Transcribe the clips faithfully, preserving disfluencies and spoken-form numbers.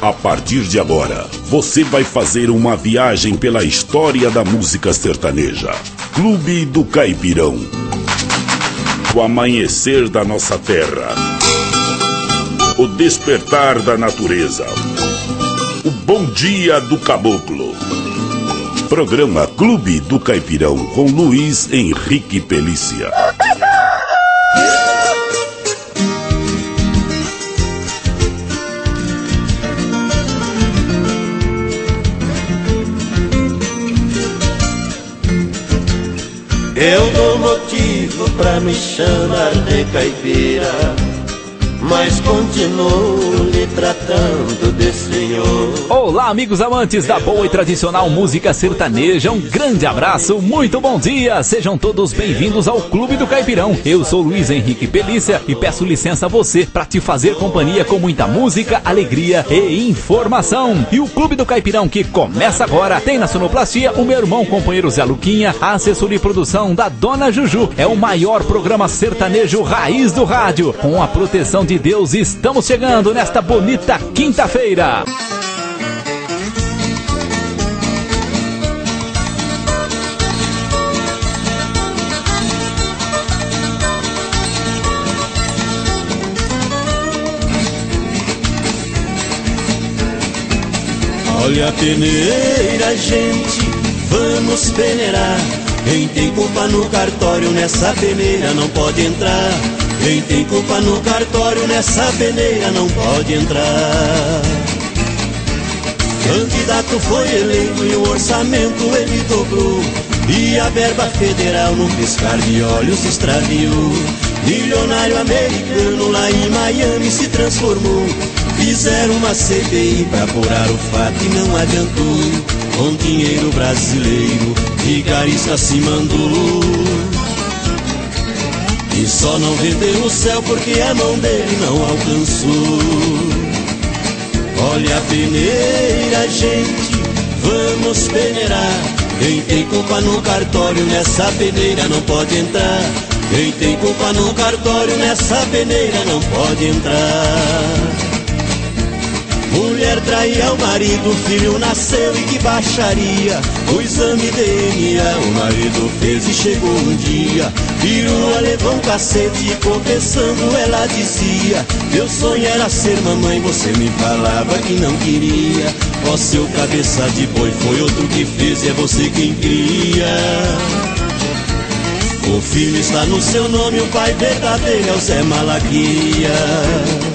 A partir de agora, você vai fazer uma viagem pela história da música sertaneja. Clube do Caipirão. O amanhecer da nossa terra. O despertar da natureza. O bom dia do caboclo. Programa Clube do Caipirão com Luiz Henrique Pelícia. Eu dou motivo pra me chamar de caipira, mas continuo lhe tratando de senhor. Olá, amigos amantes da boa e tradicional música sertaneja, um grande abraço, muito bom dia, sejam todos bem-vindos ao Clube do Caipirão. Eu sou Luiz Henrique Pelícia e peço licença a você para te fazer companhia com muita música, alegria e informação. E o Clube do Caipirão que começa agora tem na sonoplastia o meu irmão companheiro Zé Luquinha, a assessoria e produção da Dona Juju. É o maior programa sertanejo raiz do rádio, com a proteção de Deus. Estamos chegando nesta bonita quinta-feira. Olha a peneira, gente, vamos peneirar. Quem tem culpa no cartório nessa peneira não pode entrar. Quem tem culpa no cartório nessa peneira não pode entrar. Candidato foi eleito e o orçamento ele dobrou, e a verba federal num piscar de olhos se extraviou. Milionário americano lá em Miami se transformou. Fizeram uma C P I pra apurar o fato e não adiantou. Com dinheiro brasileiro, vigarista se mandou. E só não vendeu o céu porque a mão dele não alcançou. Olha a peneira, gente, vamos peneirar. Quem tem culpa no cartório nessa peneira não pode entrar. Quem tem culpa no cartório nessa peneira não pode entrar. Mulher traía o marido, o filho nasceu e que baixaria. O exame D N A o marido fez e chegou um dia. Pirua levou um cacete e confessando ela dizia: meu sonho era ser mamãe, você me falava que não queria. Ó seu cabeça de boi, foi outro que fez e é você quem cria. O filho está no seu nome, o pai verdadeiro é o Zé Malaquia.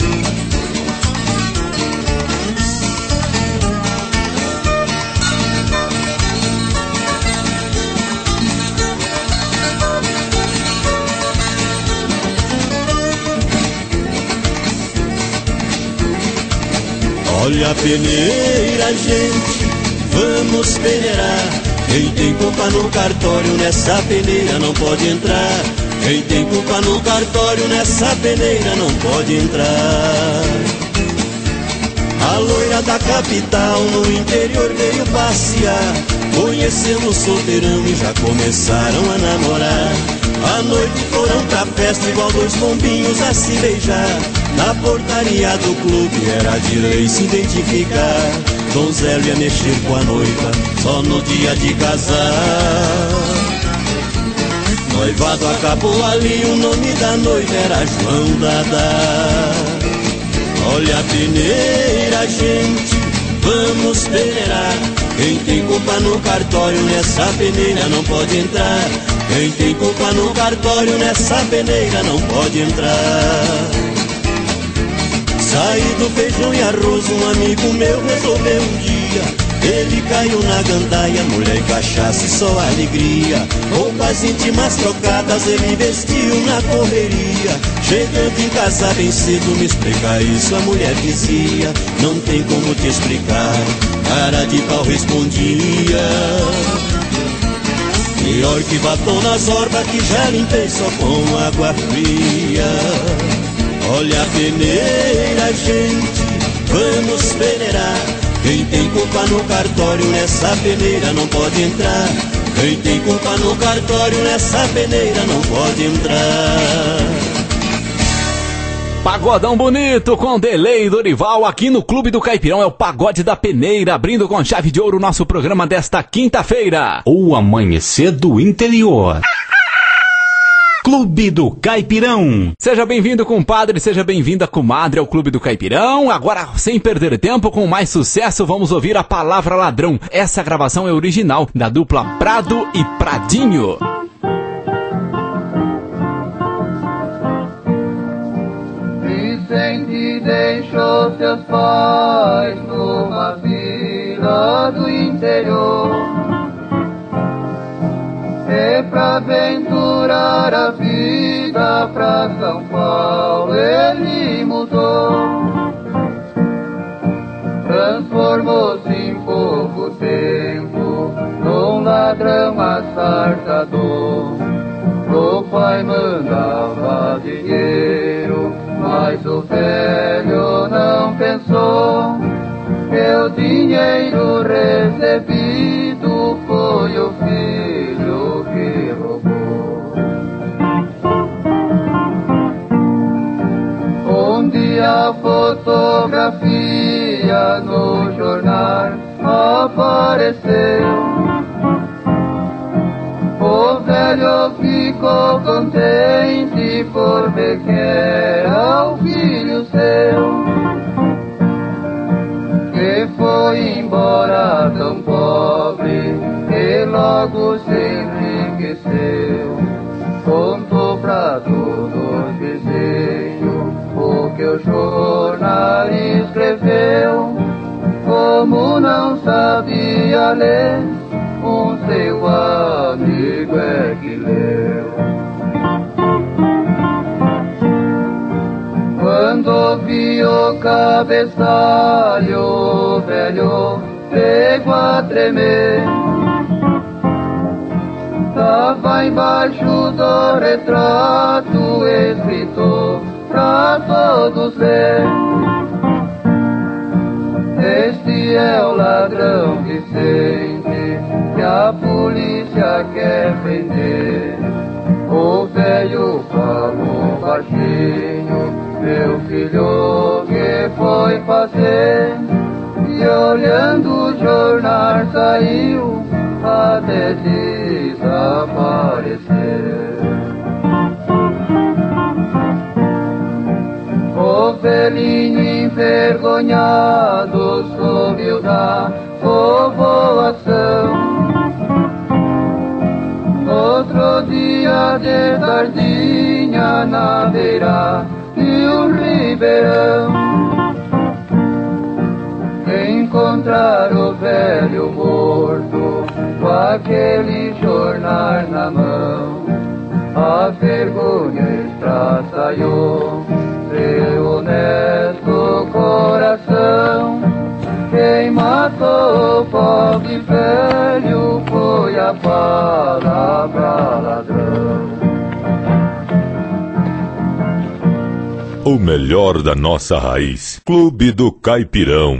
Olha a peneira, gente, vamos peneirar. Quem tem culpa no cartório nessa peneira não pode entrar. Quem tem culpa no cartório nessa peneira não pode entrar. A loira da capital no interior veio passear, conhecendo o solteirão e já começaram a namorar. À noite foram pra festa igual dois pombinhos a se beijar. Na portaria do clube era de lei se identificar. Donzelo ia mexer com a noiva só no dia de casar. Noivado acabou ali, o nome da noiva era João Dadá. Olha a peneira, gente, vamos peneirar. Quem tem culpa no cartório nessa peneira não pode entrar. Quem tem culpa no cartório nessa peneira não pode entrar. Saí do feijão e arroz, um amigo meu resolveu um dia. Ele caiu na gandaia, mulher e cachaça e só alegria. Roupas íntimas trocadas ele vestiu na correria. Chegando em casa bem cedo, me explica isso, a mulher dizia: não tem como te explicar. Cara de pau respondia: pior que batom nas orbas que já limpei só com água fria. Olha a peneira, gente, vamos peneirar. Quem tem culpa no cartório nessa peneira não pode entrar. Quem tem culpa no cartório nessa peneira não pode entrar. Pagodão bonito com Delay Dorival aqui no Clube do Caipirão. É o Pagode da Peneira, abrindo com chave de ouro o nosso programa desta quinta-feira. O Amanhecer do Interior. Clube do Caipirão. Seja bem-vindo, compadre, seja bem-vinda, comadre, ao Clube do Caipirão. Agora, sem perder tempo, com mais sucesso, vamos ouvir a Palavra Ladrão. Essa gravação é original da dupla Prado e Pradinho. Vicente deixou seus pais numa vila do interior, e pra aventurar a vida pra São Paulo ele mudou. Transformou-se em pouco tempo num ladrão assaltador. O pai mandava dinheiro, mas o velho não pensou que o dinheiro recebido foi o filho que roubou. Um dia a fotografia no jornal apareceu. O velho ficou contente por ver que era o filho seu, que foi embora tão pobre e logo se enriqueceu. Contou pra todos os vizinhos o que o jornal escreveu. Como não sabia ler, um seu amigo é que leu. Quando viu o cabeçalho, o velho pegou a tremer. Tava embaixo do retrato escrito pra todos ver: este é o ladrão Vicente que a polícia quer prender. O velho falou baixinho: meu filho, que foi fazer? E olhando o jornal saiu até desaparecer. O velhinho envergonhado soube da povoação. Outro dia de tardinha na beira de um ribeirão, encontraram o velho morto com aquele jornal na mão. A vergonha estraçalhou seu honesto coração. Quem matou o pobre velho foi a palavra ladrão. O melhor da nossa raiz. Clube do Caipirão.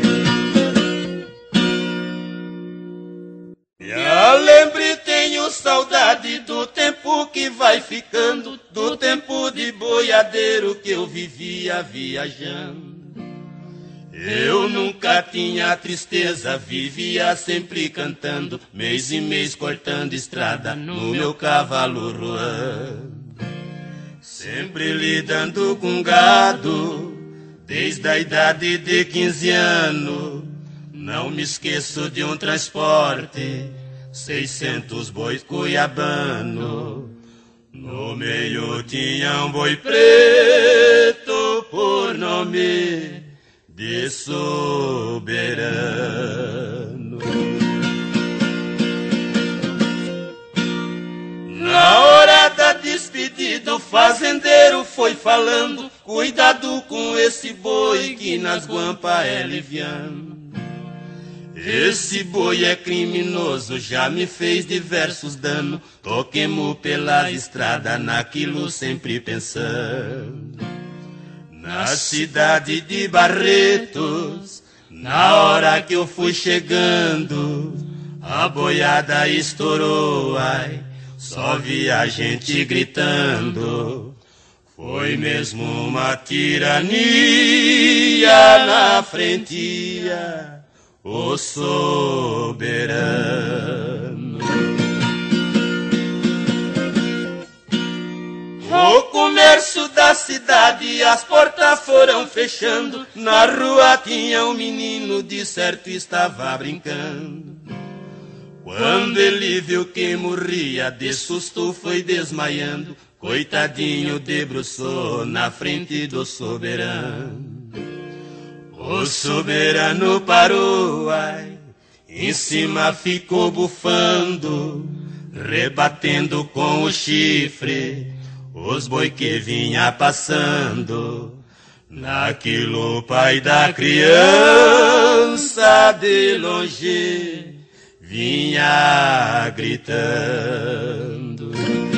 Já lembre, tenho saudade do tempo que vai ficando, do tempo de boiadeiro que eu vivia viajando. Eu nunca tinha tristeza, vivia sempre cantando, mês e mês cortando estrada no meu cavalo ruando. Sempre lidando com gado, desde a idade de quinze anos. Não me esqueço de um transporte, seiscentos bois cuiabano. No meio tinha um boi preto por nome de soberano. Na hora da despedida, o fazendeiro foi falando: cuidado com esse boi que nas guampas é liviano. Esse boi é criminoso, já me fez diversos danos. Toquemo pela estrada, naquilo sempre pensando. Na cidade de Barretos, na hora que eu fui chegando, a boiada estourou, ai, só vi a gente gritando. Foi mesmo uma tirania na frentia, o soberano. O comércio da cidade, as portas foram fechando. Na rua tinha um menino, de certo estava brincando. Quando ele viu que morria, de susto foi desmaiando. Coitadinho debruçou na frente do soberano. O soberano parou, ai, em cima ficou bufando, rebatendo com o chifre os boi que vinha passando. Naquilo o pai da criança de longe vinha gritando: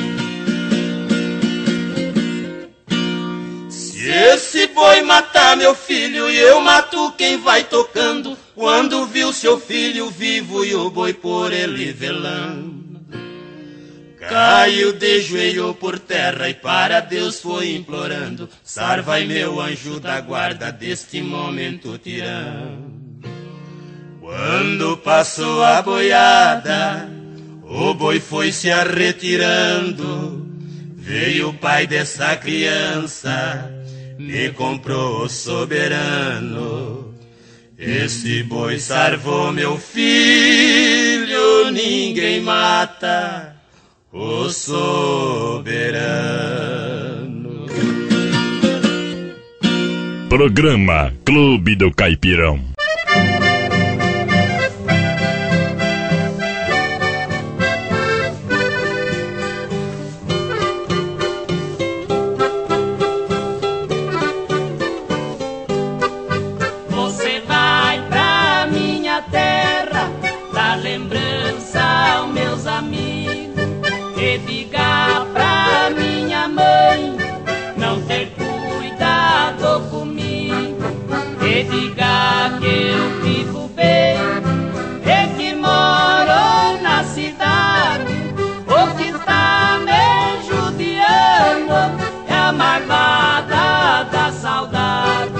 se esse boi matar meu filho, e eu mato quem vai tocando. Quando viu seu filho vivo e o boi por ele velando, caiu de joelho por terra e para Deus foi implorando: sarvai meu anjo da guarda deste momento tirano. Quando passou a boiada, o boi foi se arretirando. Veio o pai dessa criança, me comprou o soberano. Esse boi sarvou meu filho, ninguém mata o soberano. Programa Clube do Caipirão. Diga pra minha mãe não ter cuidado comigo, e diga que eu vivo bem e que moro na cidade. O que está me judiando é a marvada da saudade.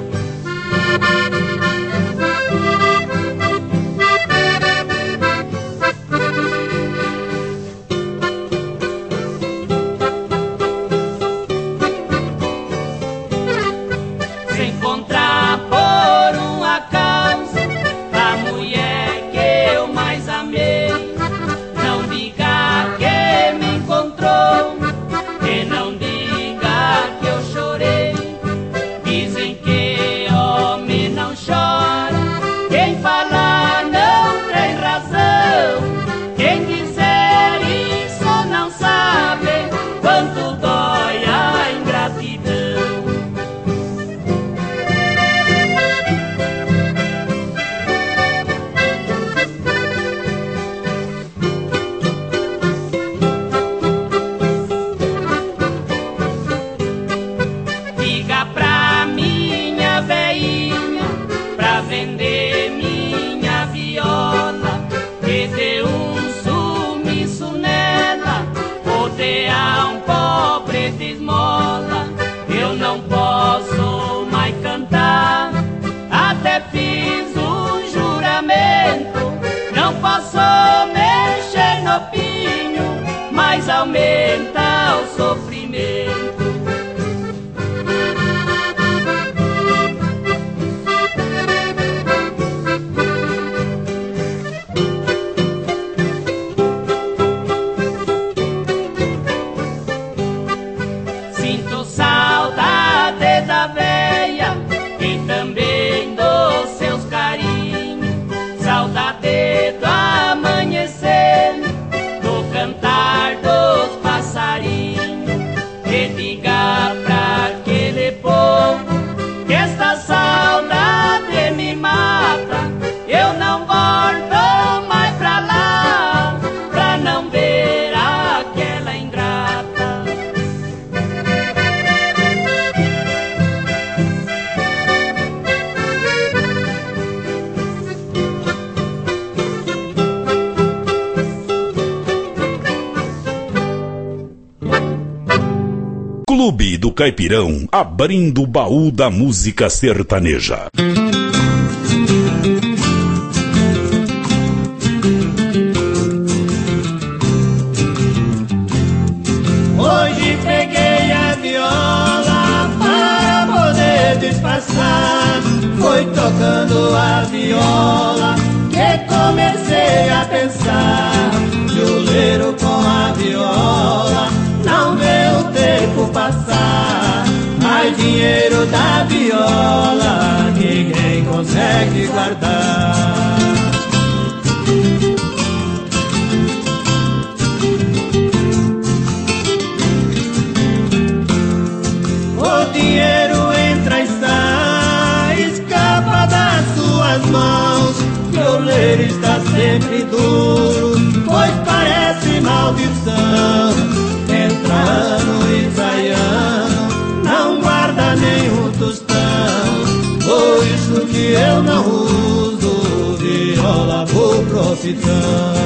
Aumenta o sofrimento. Sinto saudade da veia e também dos seus carinhos, saudade do amanhecer, do cantar dos passarinhos, e diga Clube do Caipirão, abrindo o baú da música sertaneja. Hoje peguei a viola para poder disfarçar. Foi tocando a viola que comecei a pensar. Violeiro com a viola não vê o tempo passar. Mais dinheiro da viola ninguém consegue guardar. O dinheiro entra e sai, escapa das suas mãos. Violeiro está sempre duro, pois parece maldição. Entra ano e sai ano, não guarda nenhum tostão. Por isso que eu não uso viola por profissão.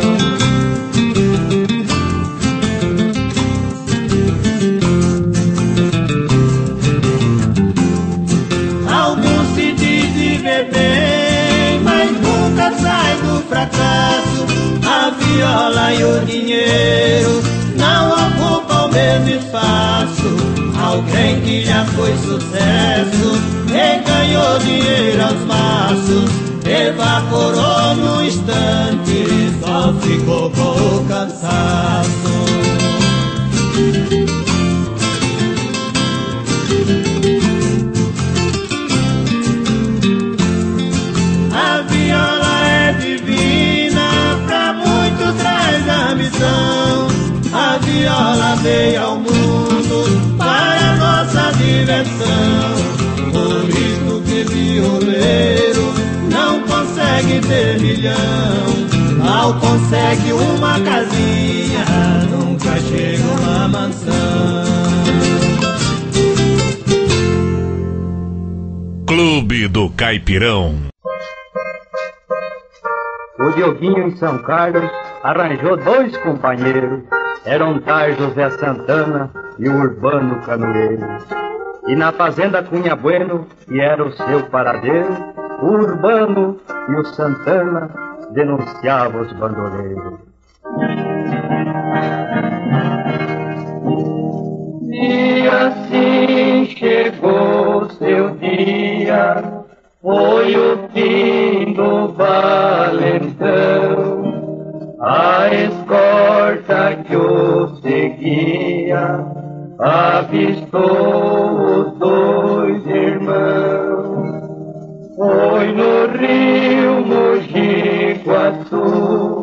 A viola e o dinheiro não ocupam o mesmo espaço. Alguém que já foi sucesso e ganhou dinheiro aos maços, evaporou num instante, só ficou com o cansaço. A viola é divina, pra muito traz a missão. A viola veio ao mundo para nossa diversão. Por isso que violeiro não consegue ter milhão. Mal consegue uma casinha, nunca chega uma mansão. Clube do Caipirão. O Dioguinho em São Carlos arranjou dois companheiros. Eram tais José Santana e o Urbano Canoeiro. E na fazenda Cunha Bueno, que era o seu paradeiro, o Urbano e o Santana denunciavam os bandoleiros. E assim chegou seu dia, foi o fim do valentão. A escorta que o seguia avistou os dois irmãos. Foi no rio Mogi Guaçu,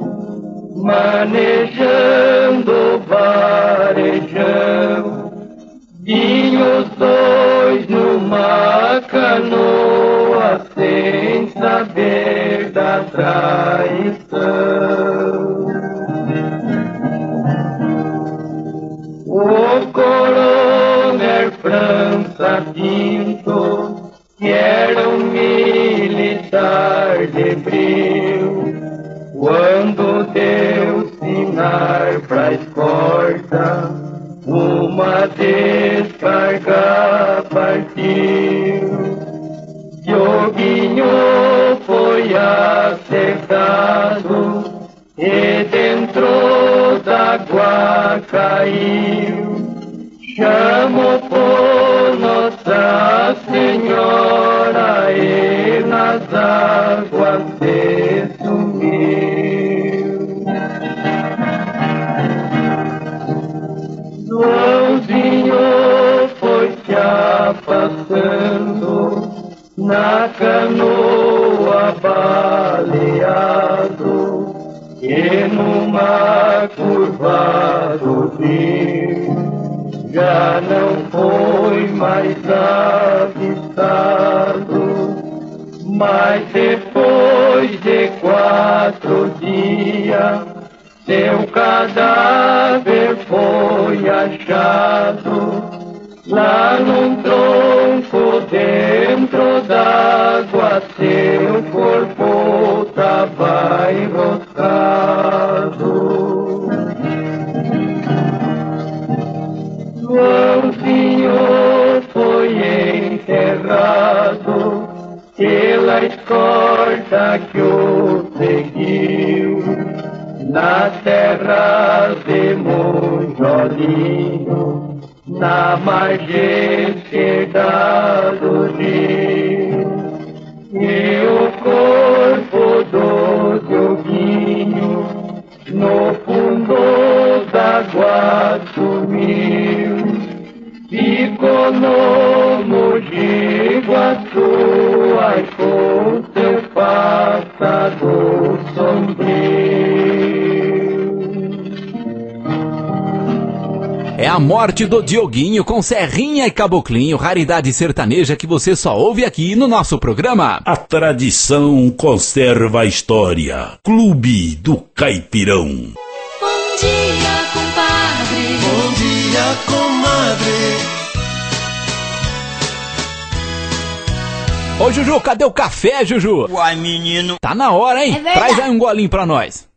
manejando o varejão. Vinham os dois numa canoa sem saber da traição. O coronel França Pinto, que era um militar de brio, quando deu sinal pra escorta, uma descarga partiu. Dioguinho foi acertado e dentro d'água caiu. Chamou por Nossa Senhora e nas águas se sumiu. Joãozinho foi se afastando na canoa baleado, e numa curva do rio já não foi mais avistado. Mas depois de quatro dias seu cadáver foi achado lá num tronco dentro d'água. Seu corpo tava enroscado. Joãozinho na terra de Monjolinho, na margem esquerda do rio, e o corpo do Dioguinho no fundo d'água sumiu. Ficou no Mogi Guaçu, ai com seu passado sombrio. É a morte do Dioguinho com Serrinha e Caboclinho, raridade sertaneja que você só ouve aqui no nosso programa. A tradição conserva a história. Clube do Caipirão. Bom dia, compadre. Bom dia, comadre. Ô Juju, cadê o café, Juju? Uai, menino. Tá na hora, hein? É Traz aí um golinho pra nós.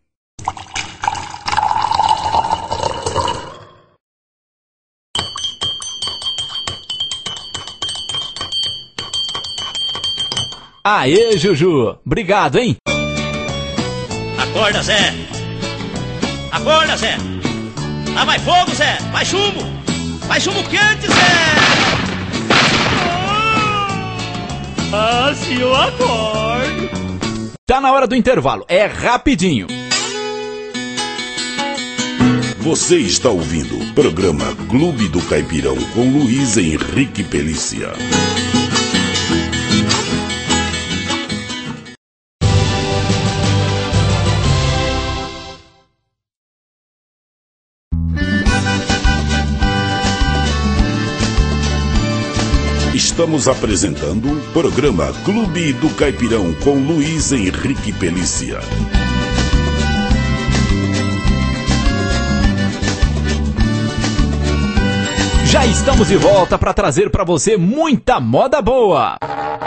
Aê, Juju. Obrigado, hein? Acorda, Zé. Acorda, Zé. Lá vai fogo, Zé. Vai chumbo. Vai chumbo quente, Zé. Ah, se eu acordo. Tá na hora do intervalo. É rapidinho. Você está ouvindo o programa Clube do Caipirão com Luiz Henrique Pelícia. Estamos apresentando o programa Clube do Caipirão com Luiz Henrique Pelícia. Já estamos de volta para trazer para você muita moda boa.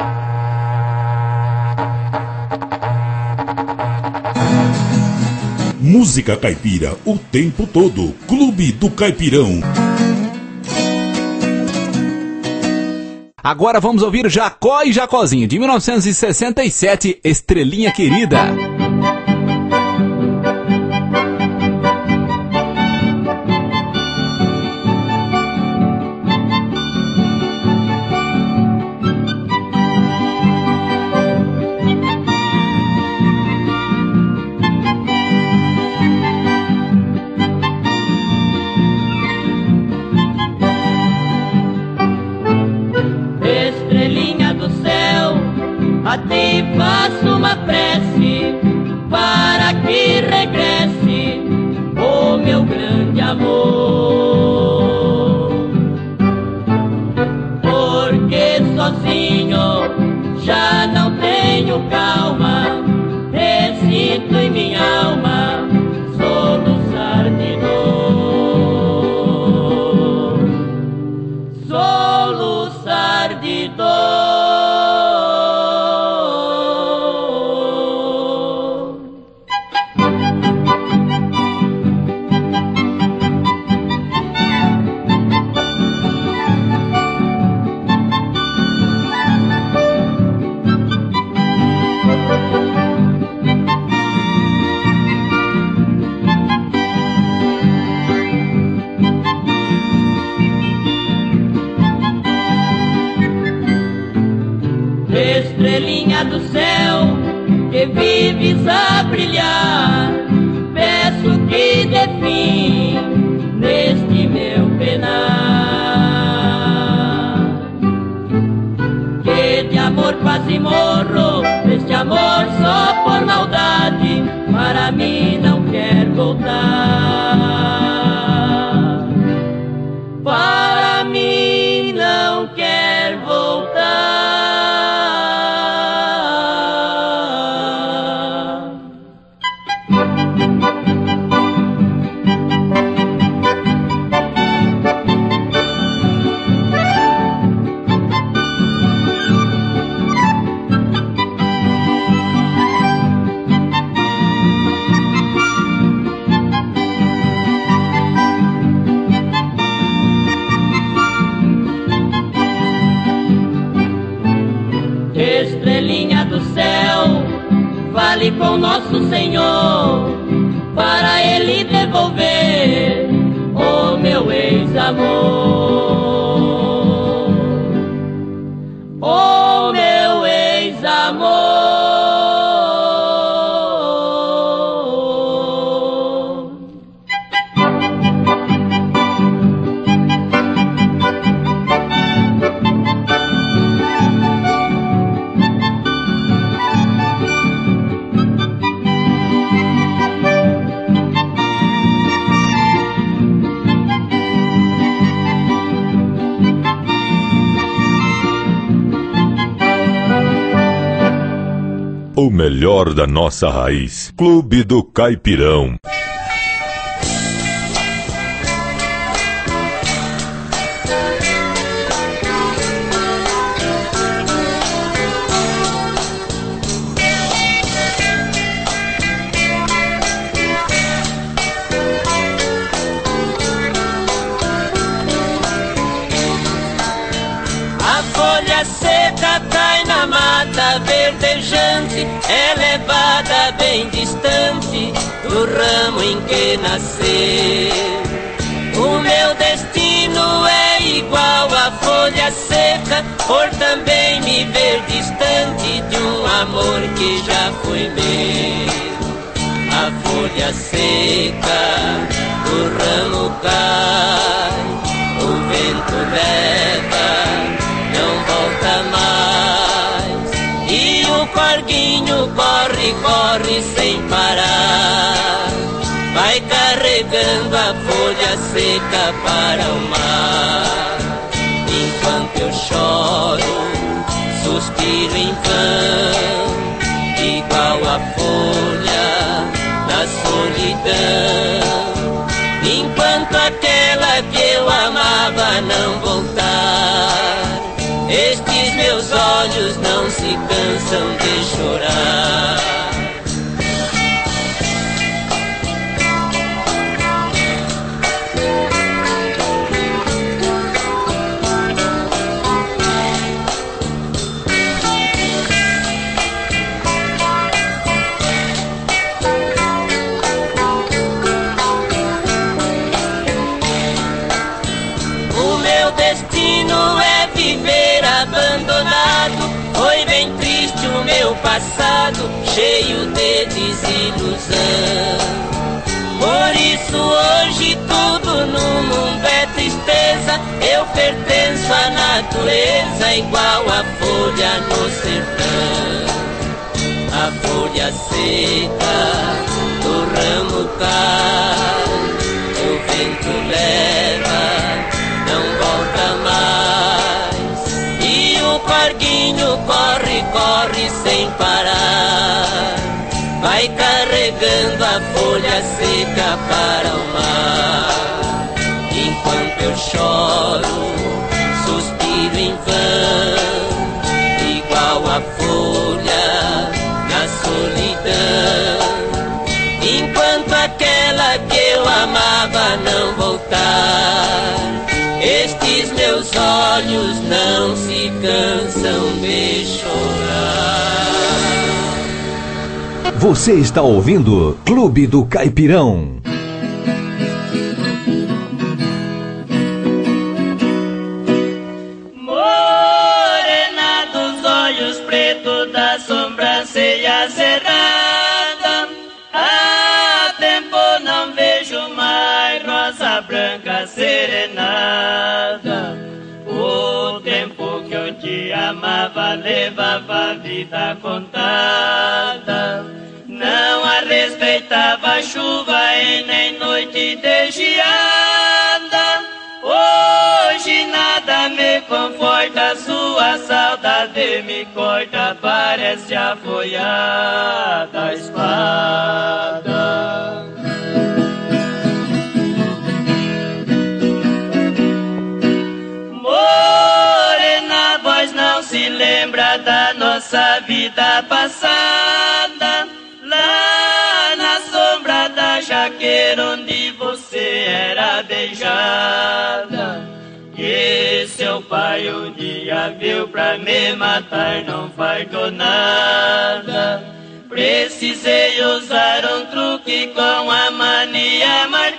Música caipira o tempo todo. Clube do Caipirão. Agora vamos ouvir Jacó e Jacozinho, de mil novecentos e sessenta e sete, Estrelinha Querida. A ti faço uma prece para que regresse o meu grande amor, porque sozinho já não tenho calma, e sinto em minha alma soluçar de dor, soluçar de dor. Estrelinha do céu, que vives a brilhar, peço que dê fim neste meu penar, que de amor quase morro, este amor só por maldade, para mim não quer voltar, para mim não quer voltar. Estrelinha do céu, fale com nosso Senhor, para Ele devolver o meu ex-amor, o meu ex-amor. O melhor da nossa raiz. Clube do Caipirão. A folha seca cai na mata verdejante, é levada bem distante do ramo em que nasceu. O meu destino é igual à folha seca, por também me ver distante de um amor que já foi meu. A folha seca, o ramo cai, o vento leva, não volta mais, e o corguinho corre, corre sem parar, vai carregando a folha seca para o mar. Enquanto eu choro, suspiro em vão, igual a folha da solidão. Enquanto aquela que eu amava não voltar, estes meus olhos não se cansam de chorar. O meu destino é viver abandonado, foi bem triste o meu passado, cheio de desilusão. Por isso hoje tudo no mundo é tristeza, eu pertenço à natureza, igual a folha no sertão. A folha seca, do ramo cai, o vento leva, não volta mais, e o corguinho corre, corre sem parar, vai carregando a folha seca para o mar. Enquanto eu choro, suspiro em vão, igual a folha na solidão. Enquanto aquela que eu amava não voltar, estes meus olhos não se cansam de chorar. Você está ouvindo Clube do Caipirão. Morena dos olhos pretos, da sobrancelha cerrada, há tempo não vejo mais rosa branca serenada. O tempo que eu te amava levava a vida contada, não a respeitava a chuva e nem noite de geada. Hoje nada me conforta, sua saudade me corta, parece afoiada a espada. Morena, vós não se lembra da nossa vida passada, lá na sombra da jaqueira onde você era beijada. Que seu pai um dia viu pra me matar, não faltou nada. Precisei usar um truque com a mania, mas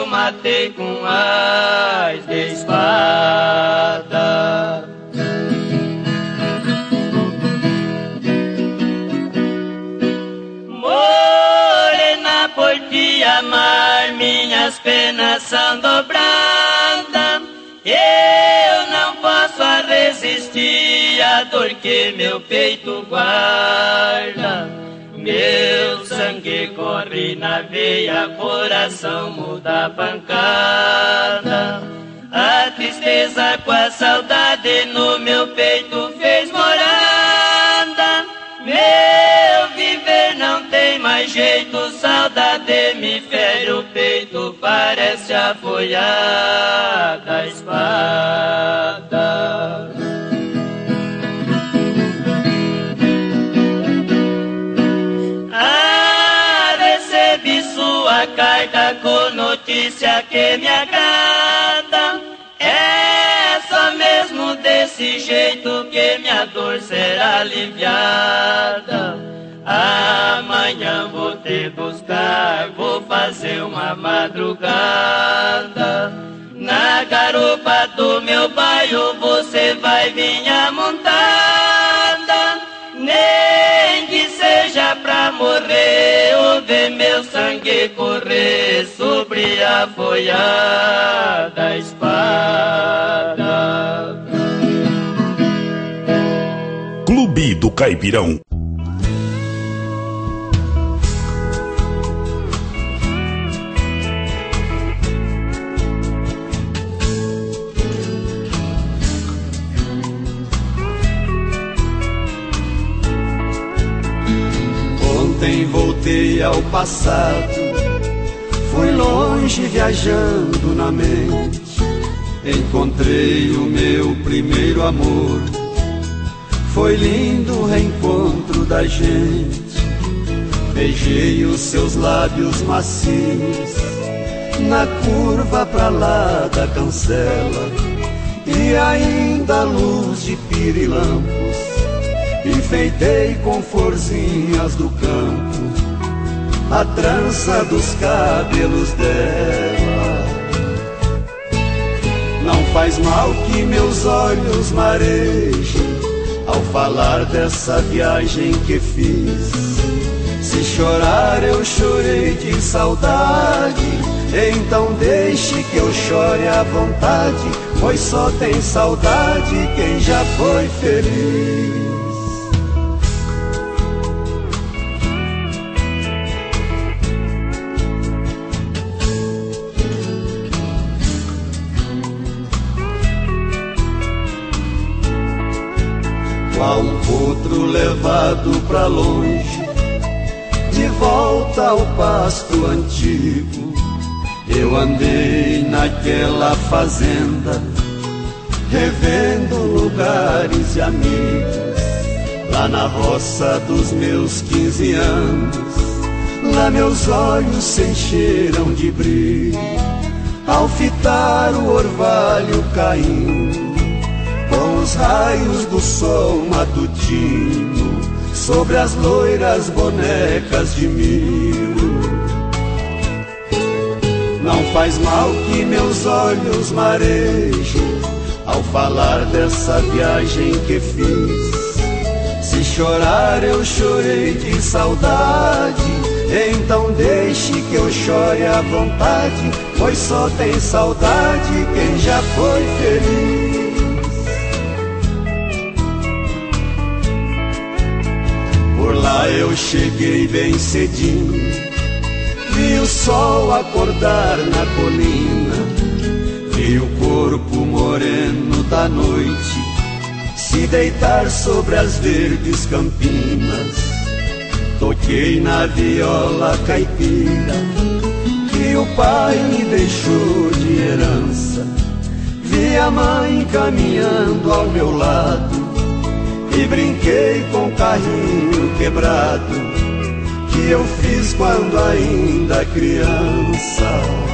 eu matei com ás de espada. Morena, por te amar, minhas penas são dobradas. Eu não posso resistir à dor que meu peito guarda. Meu sangue corre na veia, coração muda a pancada. A tristeza com a saudade no meu peito fez morada. Meu viver não tem mais jeito, saudade me fere o peito, parece a folha da espada. Ah, recebi sua carta com notícia que me agrada. É só mesmo desse jeito que minha dor será aliviada. Amanhã vou te buscar, vou fazer uma madrugada. Na garupa do meu bairro você vai vir montada. Nem que seja pra morrer, ou ver meu sangue correr sobre a folha da espada. Clube do Caipirão. Ontem voltei ao passado, fui longe viajando na mente. Encontrei o meu primeiro amor, foi lindo o reencontro da gente. Beijei os seus lábios macios na curva pra lá da cancela, e ainda a luz de pirilampos enfeitei com florzinhas do campo a trança dos cabelos dela. Não faz mal que meus olhos marejem ao falar dessa viagem que fiz. Se chorar eu chorei de saudade, então deixe que eu chore à vontade, pois só tem saudade quem já foi feliz. Qual um potro levado pra longe, de volta ao pasto antigo, eu andei naquela fazenda, revendo lugares e amigos. Lá na roça dos meus quinze anos, lá meus olhos se encheram de brilho ao fitar o orvalho caindo, com os raios do sol matutino sobre as loiras bonecas de milho. Não faz mal que meus olhos marejem ao falar dessa viagem que fiz. Se chorar eu chorei de saudade, então deixe que eu chore à vontade, pois só tem saudade quem já foi feliz. Por lá eu cheguei bem cedinho, vi o sol acordar na colina, vi o corpo moreno da noite se deitar sobre as verdes campinas. Toquei na viola caipira que o pai me deixou de herança, vi a mãe caminhando ao meu lado e brinquei com o carrinho quebrado que eu fiz quando ainda criança.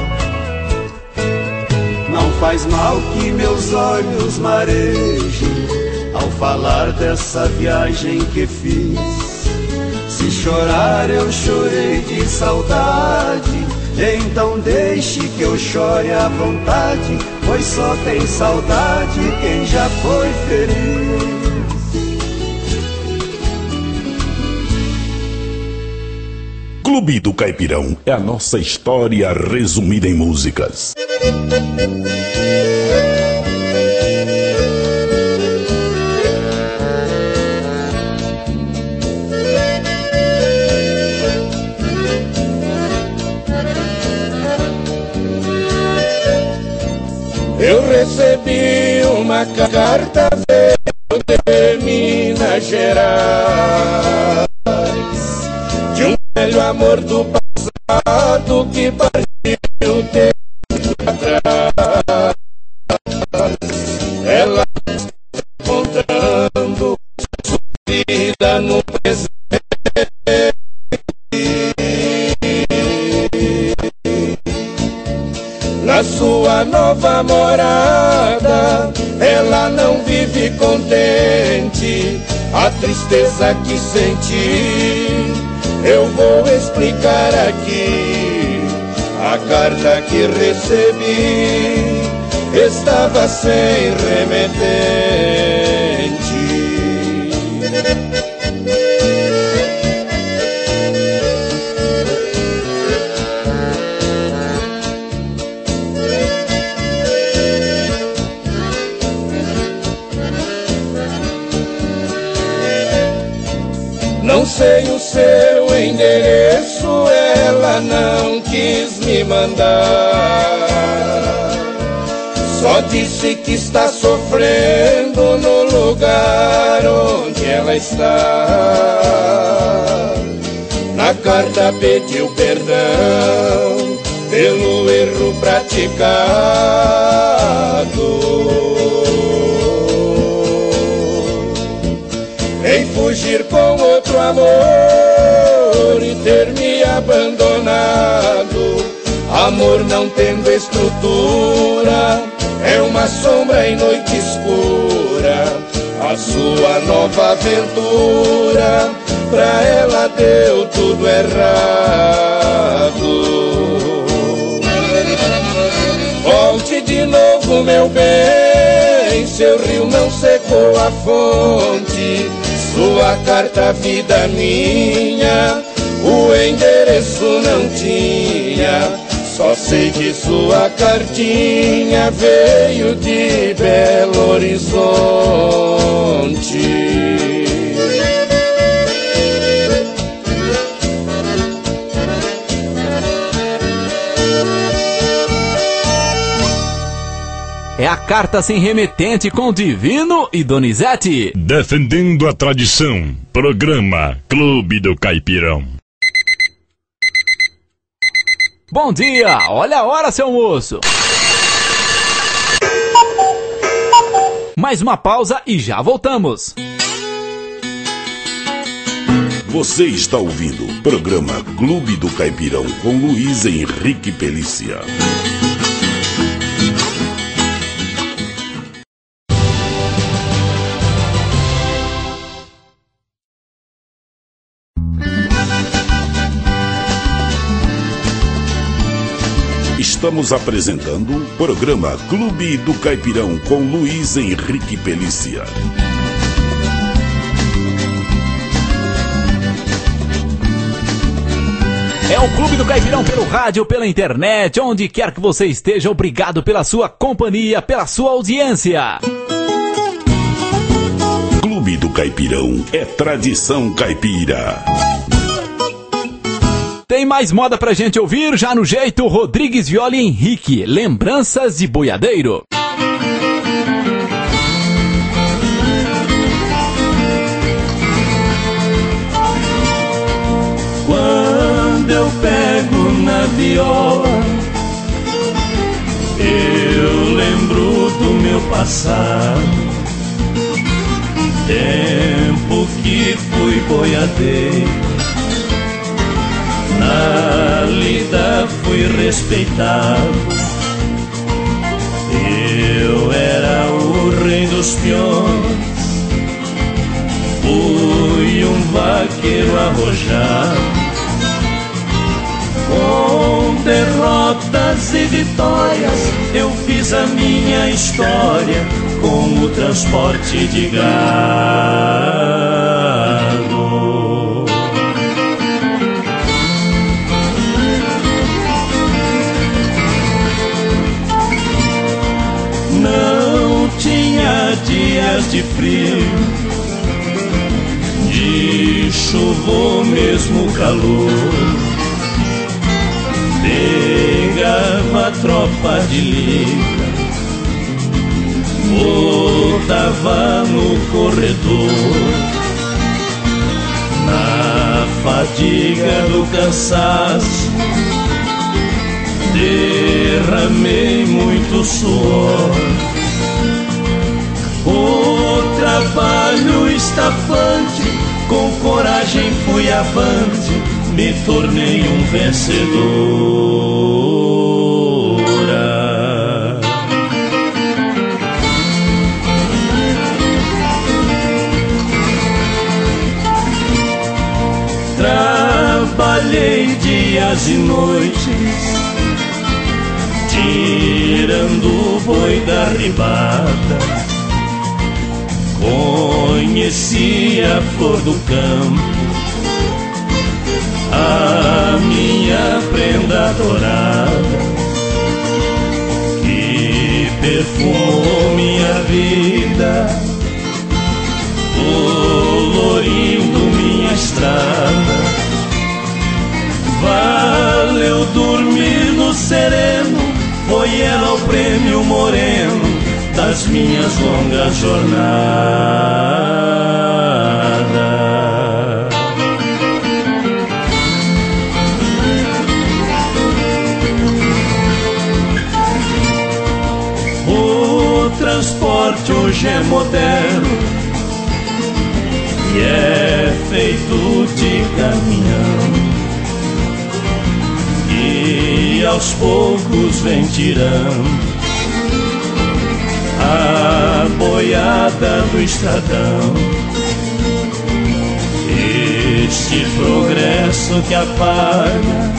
Não faz mal que meus olhos marejem ao falar dessa viagem que fiz. Se chorar eu chorei de saudade, Então deixe que eu chore à vontade, pois só tem saudade quem já foi feliz. Clube do Caipirão é a nossa história resumida em músicas. Eu recebi uma carta de Minas Gerais, de um velho amor do passado que partiu tempo atrás. Ela está contando sua vida no presente. Na sua nova morada, ela não vive contente. A tristeza que senti, eu vou explicar aqui. A carta que recebi estava sem remetente. Não sei o seu endereço, ela não quis me mandar. Só disse que está sofrendo no lugar onde ela está. Na carta pediu perdão pelo erro praticado em fugir com outro amor e ter me abandonado. Amor não tendo estrutura é uma sombra em noite escura. A sua nova aventura pra ela deu tudo errado. Volte de novo, meu bem, seu rio não secou a fonte. Sua carta, vida minha, o endereço não tinha. Só sei que sua cartinha veio de Belo Horizonte. É a carta sem remetente com Divino e Donizete. Defendendo a tradição. Programa Clube do Caipirão. Bom dia, olha a hora, seu moço. Mais uma pausa e já voltamos. Você está ouvindo o programa Clube do Caipirão com Luiz Henrique Pelícia. Estamos apresentando o programa Clube do Caipirão com Luiz Henrique Pelícia. É o Clube do Caipirão pelo rádio, pela internet, onde quer que você esteja. Obrigado pela sua companhia, pela sua audiência. Clube do Caipirão é tradição caipira. Tem mais moda pra gente ouvir, já no jeito, Rodrigues Viola e Henrique, Lembranças de Boiadeiro. Quando eu pego na viola, eu lembro do meu passado, tempo que fui boiadeiro. Na lida fui respeitado, eu era o rei dos peões, fui um vaqueiro arrojado, com derrotas e vitórias, eu fiz a minha história com o transporte de gado. Não tinha dias de frio, de chuva ou mesmo calor. Pegava a tropa de lida, botava no corredor. Na fadiga do cansaço, derramei muito suor. O trabalho estafante, com coragem fui avante, me tornei um vencedora. Trabalhei dias e noites, tirando o boi da ribada. Conheci a flor do campo, a minha prenda dourada, que perfumou minha vida, colorindo minha estrada. Valeu dormir no sereno, foi ela o prêmio moreno das minhas longas jornadas. O transporte hoje é moderno e é feito de caminhão, e aos poucos vem tirando a boiada do estradão. Este progresso que apaga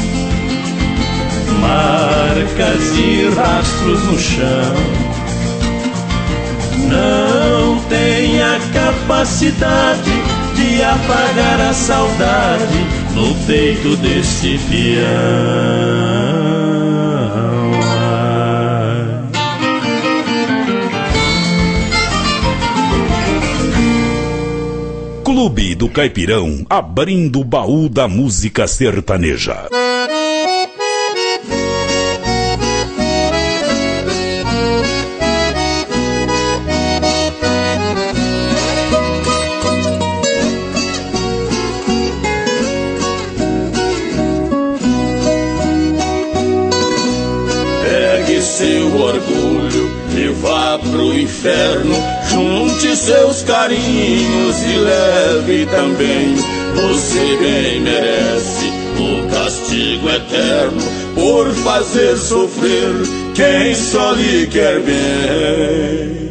marcas e rastros no chão, não tem a capacidade de apagar a saudade no peito deste peão. Clube do Caipirão, abrindo o baú da música sertaneja. Pegue seu orgulho e vá pro inferno, junte seus carinhos e leve também. Você bem merece o castigo eterno por fazer sofrer quem só lhe quer bem.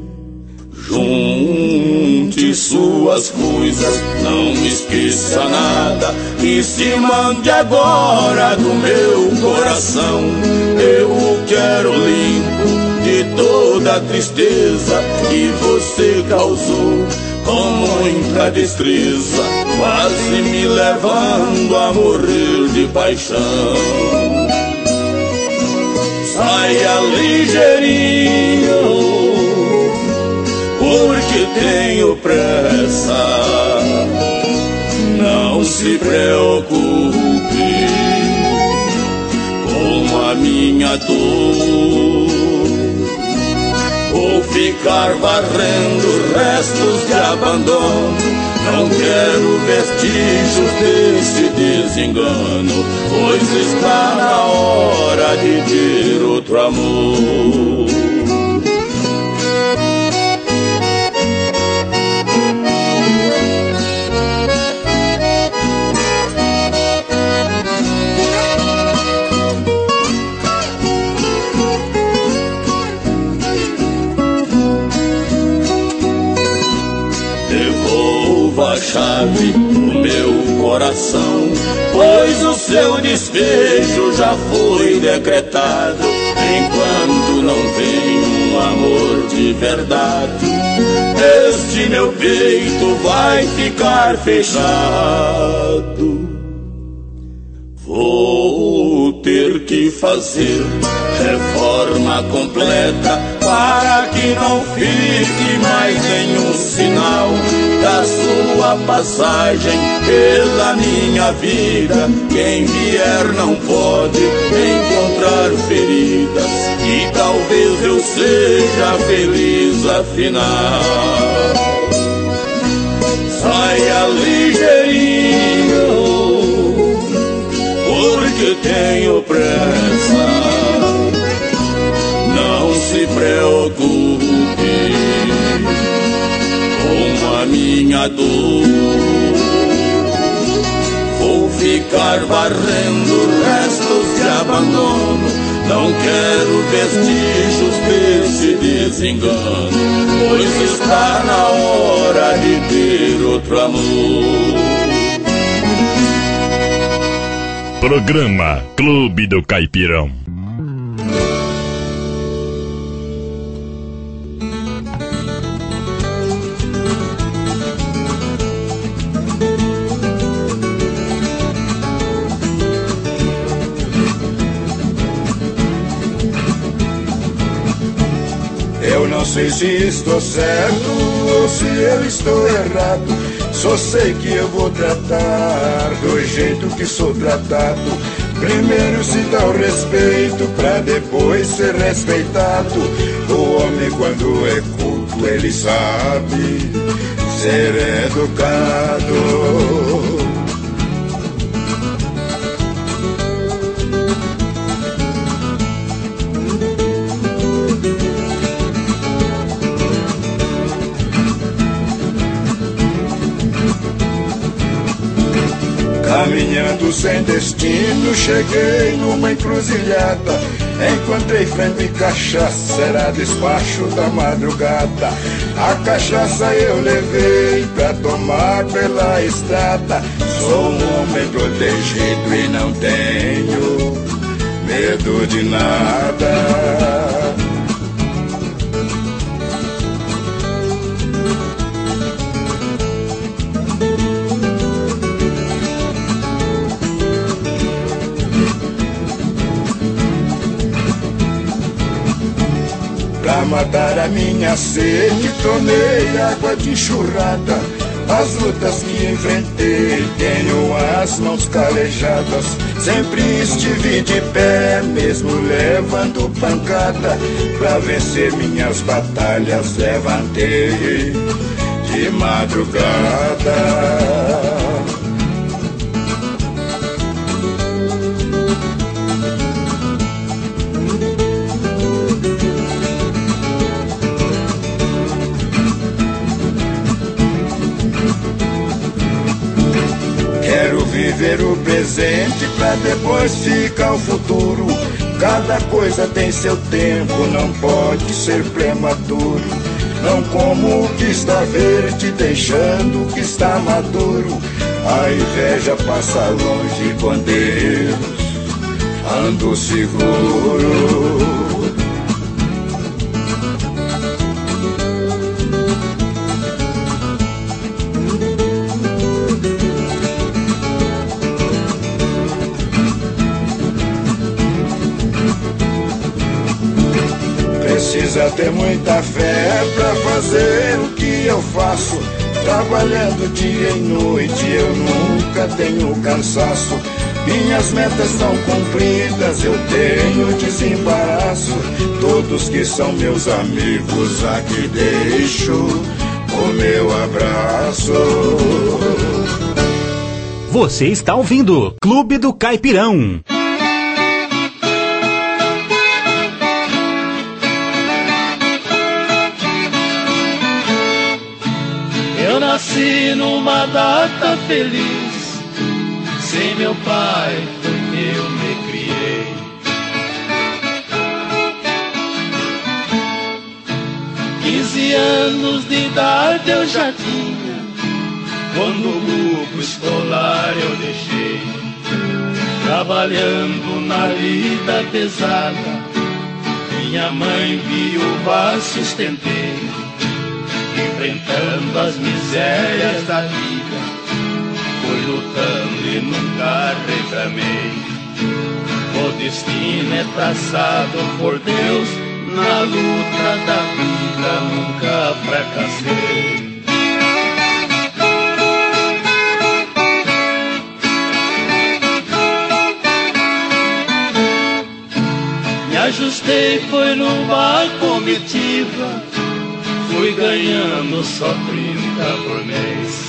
Junte suas coisas, não me esqueça nada, e se mande agora do meu coração. Eu o quero limpo de toda a tristeza que você causou com muita destreza, quase me levando a morrer de paixão. Saia ligeirinho, porque tenho pressa. Não se preocupe com a minha dor. Vou ficar varrendo restos de abandono, não quero vestígios desse desengano, pois está na hora de ter outro amor. a chave do meu coração, pois o seu despejo já foi decretado. Enquanto não vem um amor de verdade, este meu peito vai ficar fechado. Vou ter que fazer reforma completa para que não fique mais nenhum sinal da sua passagem pela minha vida. Quem vier não pode encontrar feridas, e talvez eu seja feliz afinal. Saia ligeirinho, porque tenho pressa. Não se preocupe com a minha dor. Vou ficar varrendo restos de abandono. Não quero vestígios desse desengano, pois está na hora de ter outro amor. Programa Clube do Caipirão. Eu não sei se estou certo ou se eu estou errado, só sei que eu vou tratar do jeito que sou tratado. Primeiro se dá o respeito pra depois ser respeitado. O homem quando é culto ele sabe ser educado. Caminhando sem destino, cheguei numa encruzilhada. Encontrei frango e cachaça, era despacho da madrugada. A cachaça eu levei pra tomar pela estrada. Sou um homem protegido e não tenho medo de nada. Pra matar a minha sede, tomei água de enxurrada. As lutas que enfrentei, tenho as mãos calejadas. Sempre estive de pé, mesmo levando pancada. Pra vencer minhas batalhas, levantei de madrugada. Viver o presente pra depois ficar o futuro. Cada coisa tem seu tempo, não pode ser prematuro. Não como o que está verde, deixando o que está maduro. A inveja passa longe com Deus, ando seguro. Precisa ter muita fé pra fazer o que eu faço. Trabalhando dia e noite, eu nunca tenho cansaço. Minhas metas são cumpridas, eu tenho desembaraço. Todos que são meus amigos, aqui deixo o meu abraço. Você está ouvindo Clube do Caipirão. Eu nasci numa data feliz, sem meu pai foi que eu me criei. Quinze anos de idade eu já tinha, quando o grupo escolar eu deixei, trabalhando na lida pesada, minha mãe viúva sustentei, enfrentando as misérias da vida, fui lutando e nunca reclamei. O destino é traçado por Deus, na luta da vida nunca fracassei. Me ajustei, foi numa comitiva, fui ganhando só trinta por mês.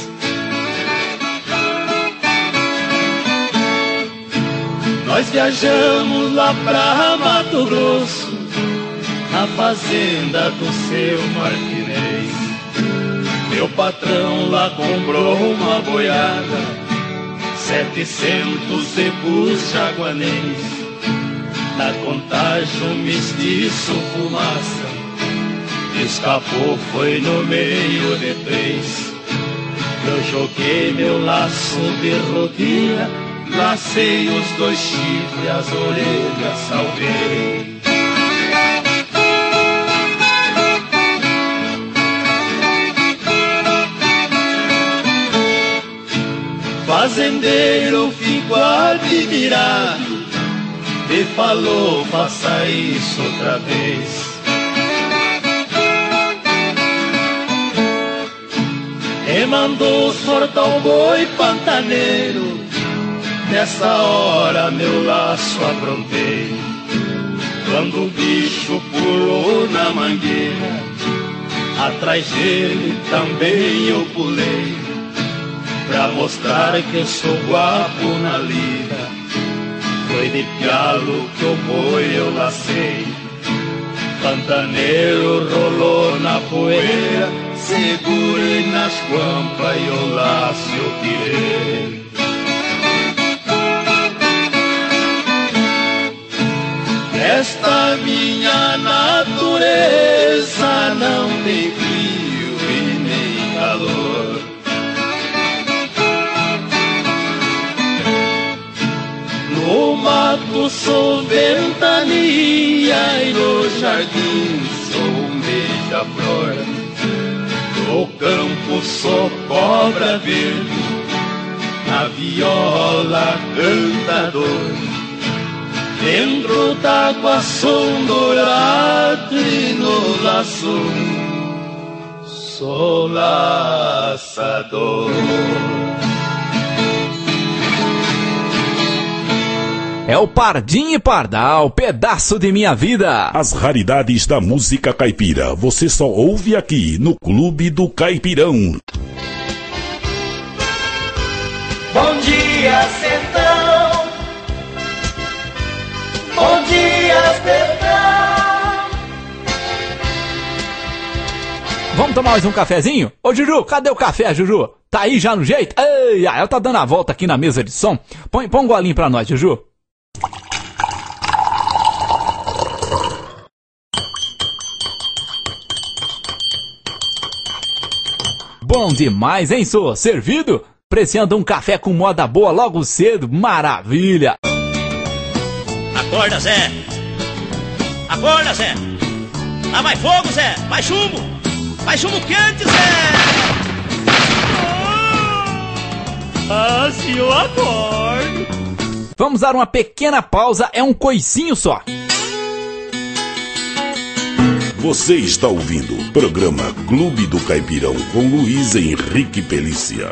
Nós viajamos lá pra Mato Grosso, na fazenda do seu Martinez. Meu patrão lá comprou uma boiada, setecentos zebus jaguanês. Na contagem um mestiço fumaça, escapou, foi no meio de três. Eu joguei meu laço de rodilha, lacei os dois chifres, as orelhas salvei. Fazendeiro ficou admirado e falou, faça isso outra vez. E mandou sortar o boi pantaneiro, nessa hora meu laço aprontei. Quando o bicho pulou na mangueira, atrás dele também eu pulei, pra mostrar que eu sou guapo na lida. Foi de pialo que o boi eu lacei, pantaneiro rolou na poeira, segurei nas guampas e o laço eu tirei. Esta minha natureza não tem frio e nem calor. No mato sou ventania e no jardim sou um beija-flor. No campo sou cobra verde, na viola cantador. Dentro d'água sou um dourado e no laço sou laçador. É o Pardim e Pardal, pedaço de minha vida. As raridades da música caipira, você só ouve aqui no Clube do Caipirão. Bom dia, sertão. Bom dia, sertão. Vamos tomar mais um cafezinho? Ô Juju, cadê o café, Juju? Tá aí já no jeito? Ei, ela tá dando a volta aqui na mesa de som. Põe, põe um golinho pra nós, Juju. Bom demais, hein, sô? Servido? Preciando um café com moda boa logo cedo? Maravilha! Acorda, Zé! Acorda, Zé! Lá vai fogo, Zé! Vai chumbo! Vai chumbo quente, Zé! Ah, se eu acordo! Vamos dar uma pequena pausa, é um coicinho só. Você está ouvindo o programa Clube do Caipirão com Luiz Henrique Pelícia.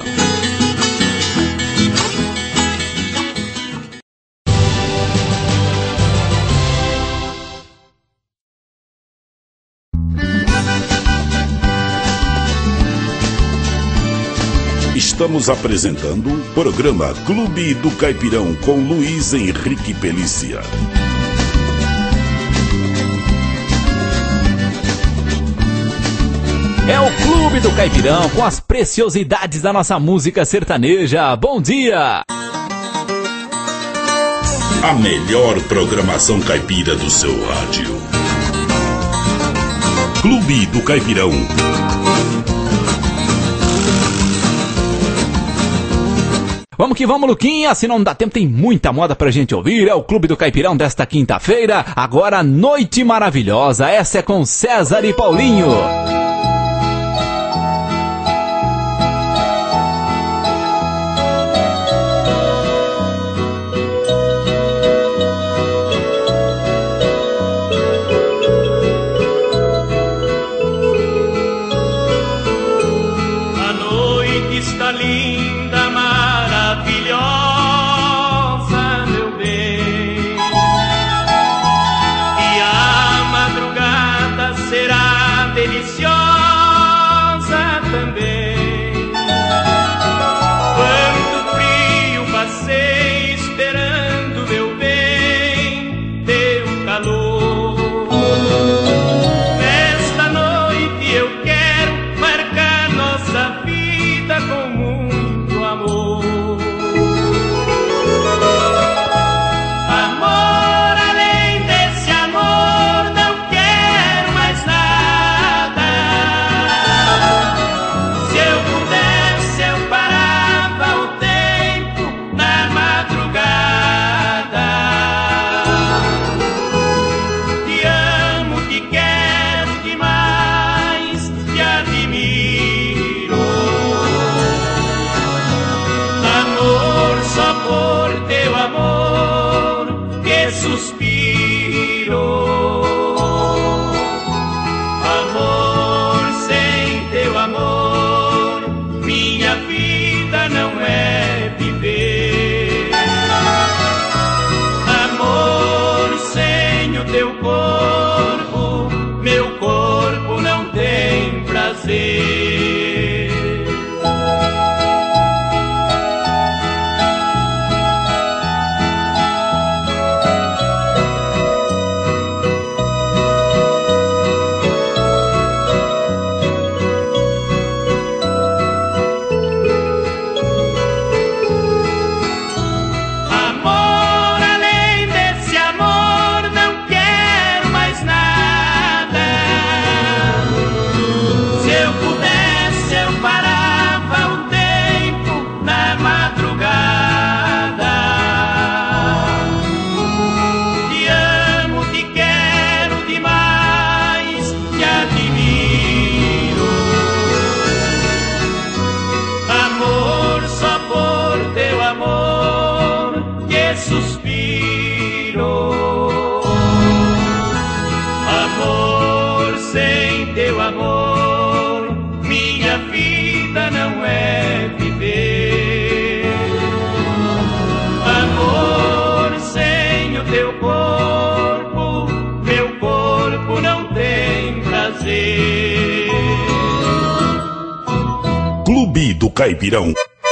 Estamos apresentando o programa Clube do Caipirão com Luiz Henrique Pelícia. É o Clube do Caipirão com as preciosidades da nossa música sertaneja. Bom dia! A melhor programação caipira do seu rádio. Clube do Caipirão. Vamos que vamos, Luquinha, se não dá tempo, tem muita moda pra gente ouvir. É o Clube do Caipirão desta quinta-feira. Agora, Noite Maravilhosa. Essa é com César e Paulinho. A noite está linda, maravilhosa, meu bem, e a madrugada será deliciosa também. Quanto frio passei esperando, meu bem, teu calor. Nesta noite eu quero marcar nossa vida com muito amor. Amor, além desse amor, não quero mais nada. Se eu pudesse, eu parava o tempo na madrugada. Te amo, te quero demais, te admiro. Amor, só por teu amor que suspiro. Amor, sem teu amor, minha vida não é viver. Amor, sem o teu corpo, meu corpo não tem prazer. Amor, além desse amor, não quero mais nada. Se eu pudesse, eu parava o tempo na madrugada. Te amo, te quero demais, te admiro. Amor, só por teu amor que suspiro. Amor, sem teu amor, minha vida não é viver. Amor, sem o teu corpo, meu corpo não tem prazer. Clube do Caipirão.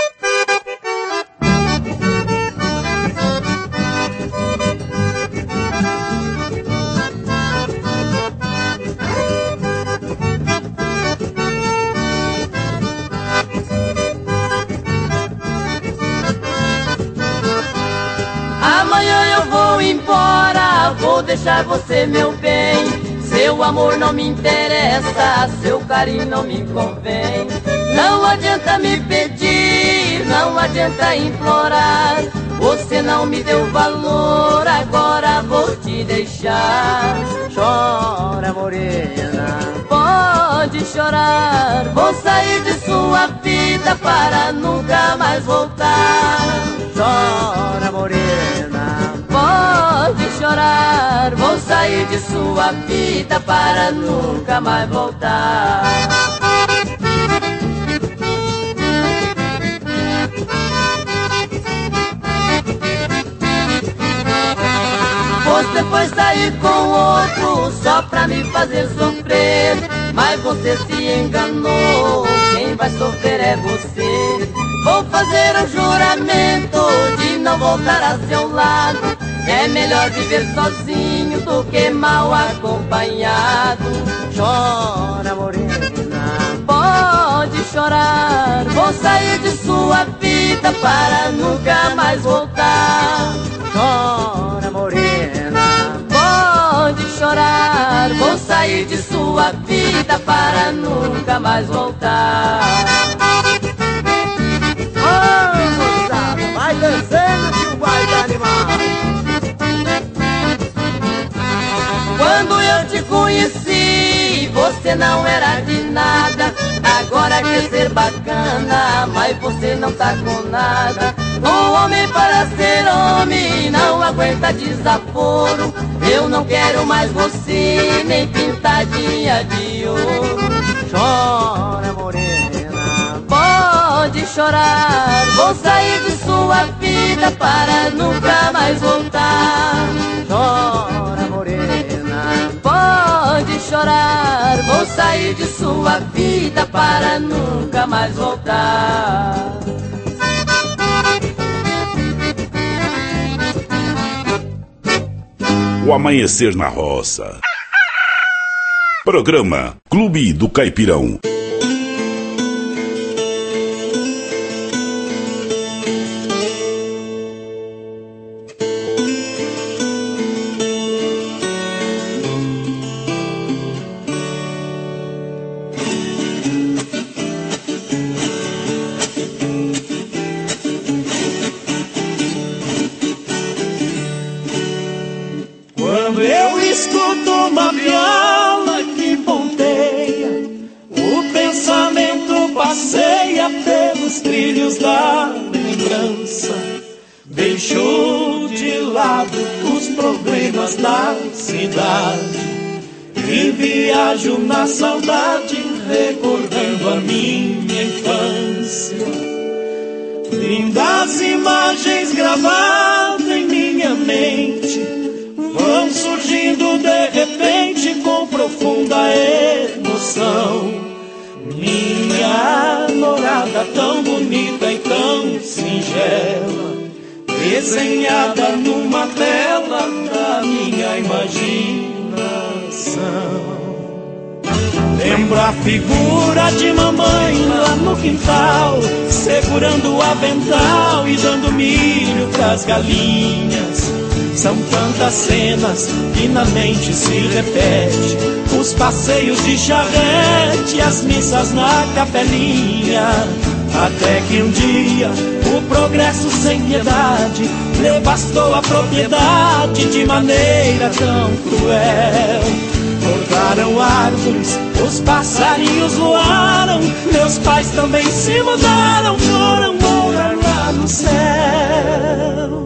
Amanhã eu vou embora, vou deixar você, meu bem. Seu amor não me interessa, seu carinho não me convém. Não adianta me pedir, não adianta implorar. Você não me deu valor, agora vou te deixar. Chora, morena, pode chorar. Vou sair de sua vida para nunca mais voltar. Chora, morena, pode chorar. Vou sair de sua vida para nunca mais voltar. Você foi sair com outro só pra me fazer sofrer, mas você se enganou, quem vai sofrer é você. Vou fazer um juramento de não voltar a seu lado. É melhor viver sozinho do que mal acompanhado. Chora, morena, pode chorar. Vou sair de sua vida para nunca mais voltar. Chora, morena, pode chorar. Vou sair de sua vida para nunca mais voltar. Oh, moçada! você não era de nada. Agora quer ser bacana, mas você não tá com nada. O homem para ser homem não aguenta desaforo. Eu não quero mais você, nem pintadinha de ouro. Chora, morena, pode chorar. Vou sair de sua vida para nunca mais voltar. Chora, morena, pode chorar. Vou sair de sua vida para nunca mais voltar. O Amanhecer na Roça. Programa Clube do Caipirão. Deixou de lado os problemas da cidade e viajo na saudade recordando a minha infância. Lindas imagens gravadas em minha mente vão surgindo de repente com profunda emoção. Minha morada tão bonita e tão singela, desenhada numa tela da minha imaginação. Lembro a figura de mamãe lá no quintal, segurando o avental e dando milho pras galinhas. São tantas cenas que na mente se repete: os passeios de charrete, as missas na capelinha. Até que um dia o progresso sem piedade devastou a propriedade de maneira tão cruel. Cortaram árvores, os passarinhos voaram, meus pais também se mudaram, foram morar lá no céu.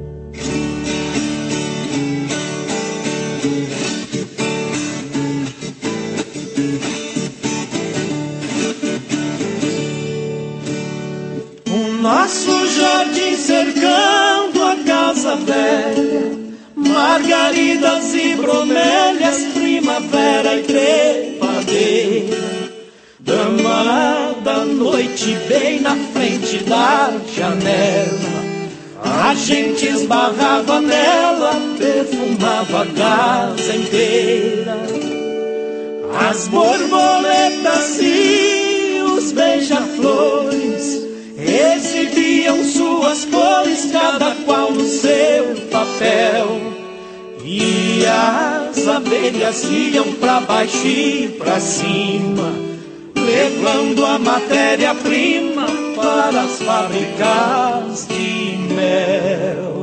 Nosso jardim cercando a casa velha, margaridas e bromélias, primavera e trepadeira. Damada noite bem na frente da janela, a gente esbarrava nela, perfumava a casa inteira. As borboletas e os beija-flores exibiam suas cores, cada qual no seu papel. E as abelhas iam pra baixo e pra cima, levando a matéria-prima para as fábricas de mel.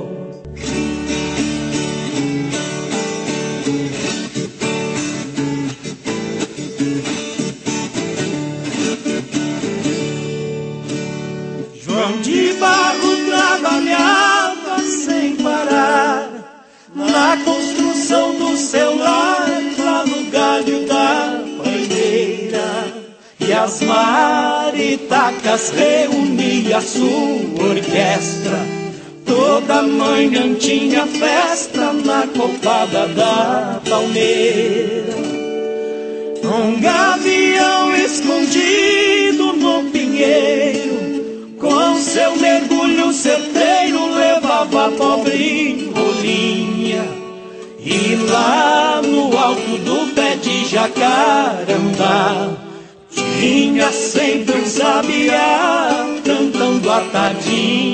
João de Barro trabalhava sem parar na construção do seu lar, lá no galho da palmeira. E as maritacas reunia sua orquestra, toda manhã tinha festa na copada da palmeira. Um gavião escondido no pinheiro, com seu mergulho certeiro levava a pobre rolinha. E lá no alto do pé de jacarandá tinha sempre um sabiá cantando a tarde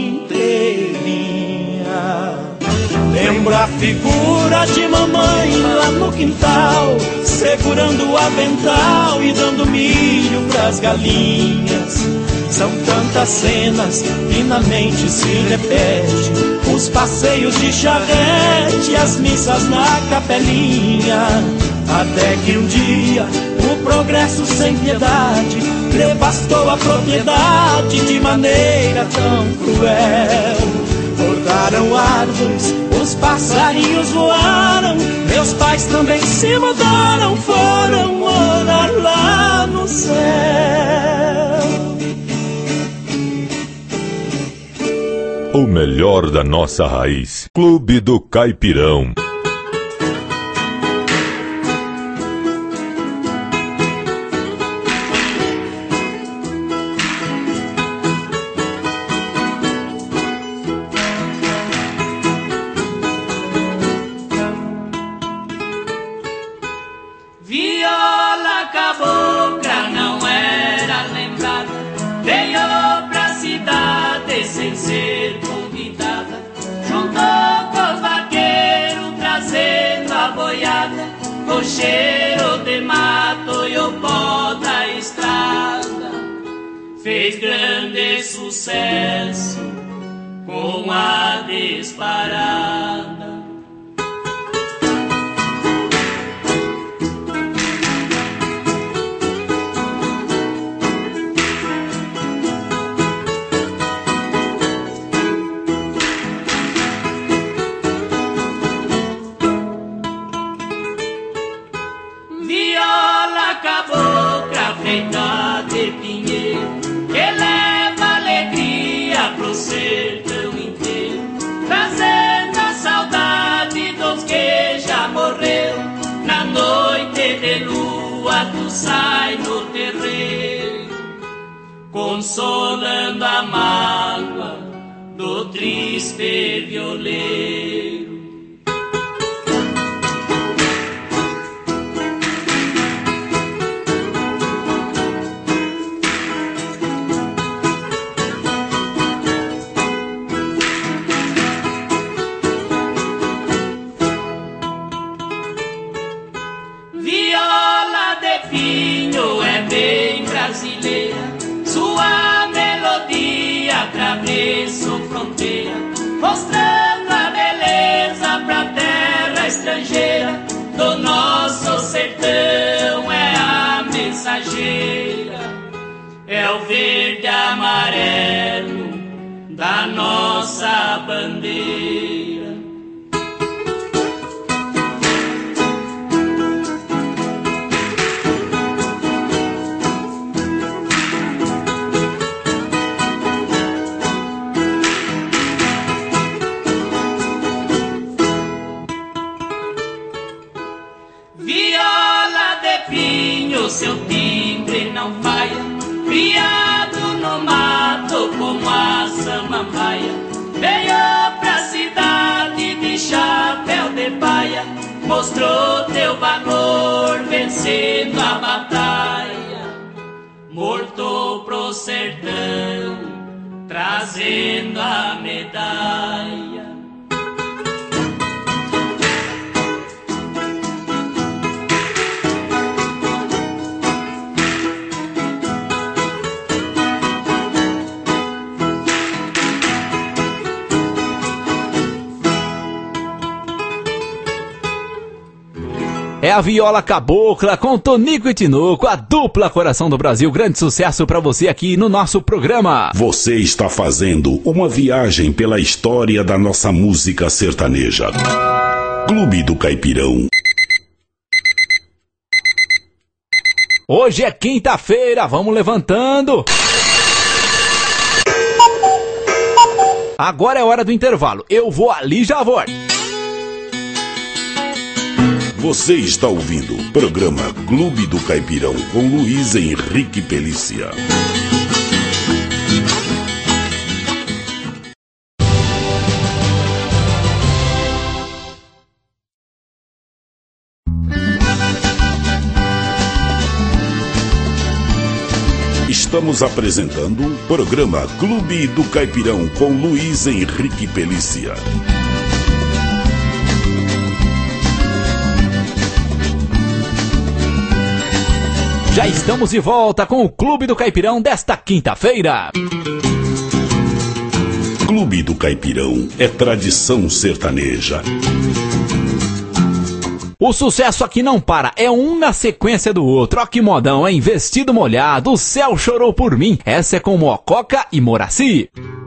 inteirinha. Lembro a figura de mamãe lá no quintal, segurando o avental e dando milho pras galinhas. São tantas cenas que na mente se repete: os passeios de charrete, as missas na capelinha. Até que um dia O progresso sem piedade devastou a propriedade de maneira tão cruel. Cortaram árvores, os passarinhos voaram, meus pais também se mudaram, foram morar lá no céu. O melhor da nossa raiz. Clube do Caipirão. Viola cabocla não era lembrada, veio pra cidade sem ser convidada. Juntou com os vaqueiros trazendo a boiada, o cheiro de mato e o pó da estrada. Fez grande sucesso com a disparada. Viola cabocla feita de pinheiro, que leva alegria pro sertão inteiro, trazendo a saudade dos que já morreram. Na noite de lua tu sai no terreiro, consolando a mágoa do triste violeiro. Viola de vinho é bem brasileira, sua melodia atravessa fronteira, mostrando a beleza pra terra estrangeira. Do nosso sertão é a mensageira, é o verde amarelo da nossa bandeira. Viola de pinho, seu timbre não falha, criado no mato como a samambaia. Veio pra cidade de chapéu de paia, mostrou teu valor vencendo a batalha. Morto pro sertão, trazendo a medalha. É a Viola Cabocla com Tonico e Tinoco, a dupla Coração do Brasil. Grande sucesso pra você aqui no nosso programa. Você está fazendo uma viagem pela história da nossa música sertaneja. Clube do Caipirão. Hoje é quinta-feira, vamos levantando. Agora é hora do intervalo. Eu vou ali e já volto. Você está ouvindo o programa Clube do Caipirão com Luiz Henrique Pelícia. Estamos apresentando o programa Clube do Caipirão com Luiz Henrique Pelícia. Já estamos de volta com o Clube do Caipirão desta quinta-feira. Clube do Caipirão é tradição sertaneja. O sucesso aqui não para, é um na sequência do outro. Ó que modão, hein? Vestido molhado, o céu chorou por mim. Essa é com Mococa e Moraci.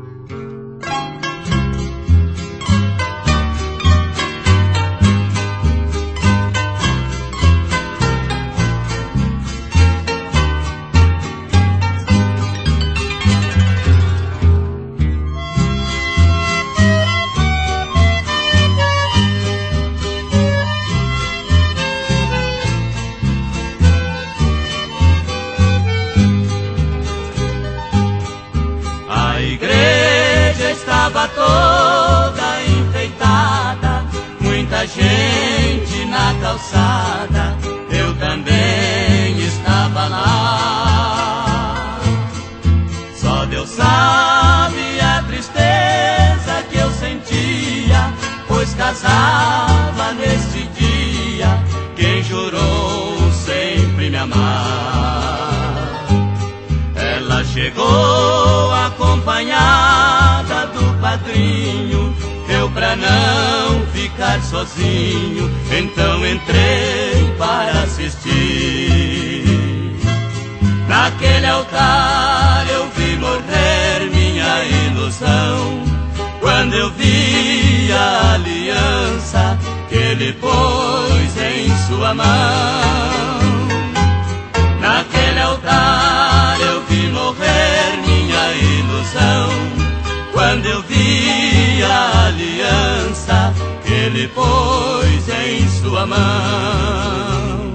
Estava toda enfeitada, muita gente na calçada, eu também estava lá. Só Deus sabe a tristeza que eu sentia, pois casava neste dia quem jurou sempre me amar. Ela chegou acompanhada do padrinho, eu pra não ficar sozinho, então entrei para assistir. Naquele altar eu vi morrer minha ilusão, quando eu vi a aliança que ele pôs em sua mão. Naquele altar eu vi morrer minha ilusão, quando eu vi a aliança que ele pôs em sua mão.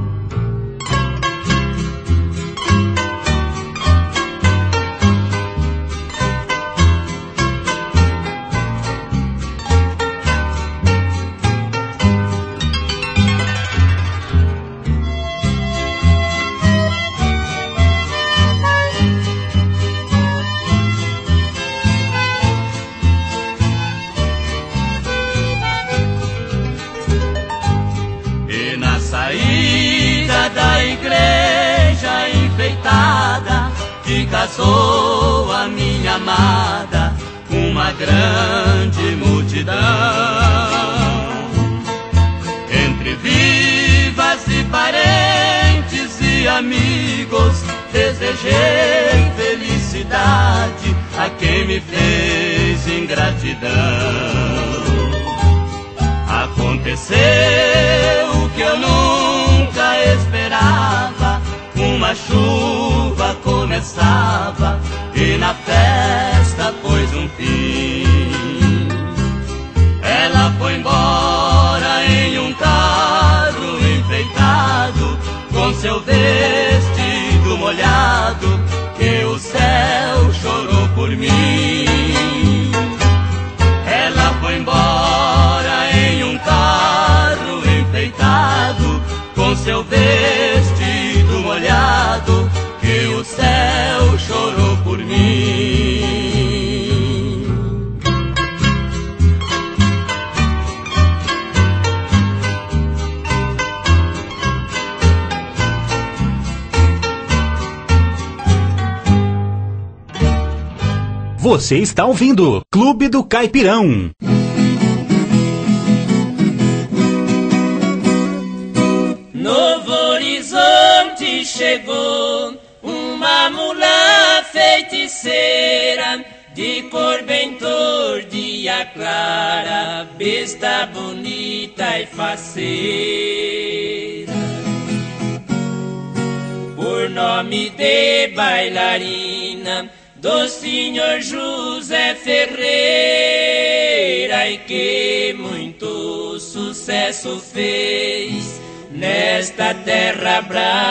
Da igreja enfeitada que casou a minha amada, uma grande multidão. Entre vivas e parentes e amigos, desejei felicidade a quem me fez ingratidão. Aconteceu o que eu nunca esperava, uma chuva começava e na festa pôs um fim. Ela foi embora em um carro enfeitado, com seu vestido molhado, que o céu chorou por mim. Ela foi embora em um carro enfeitado, com seu vestido molhado, que o céu chorou por mim. Você está ouvindo Clube do Caipirão. Novo Horizonte chegou uma mulher feiticeira, de cor bem tordia clara, besta bonita e faceira. Por nome de bailarina do senhor José Ferreira, e que muito sucesso fez nesta terra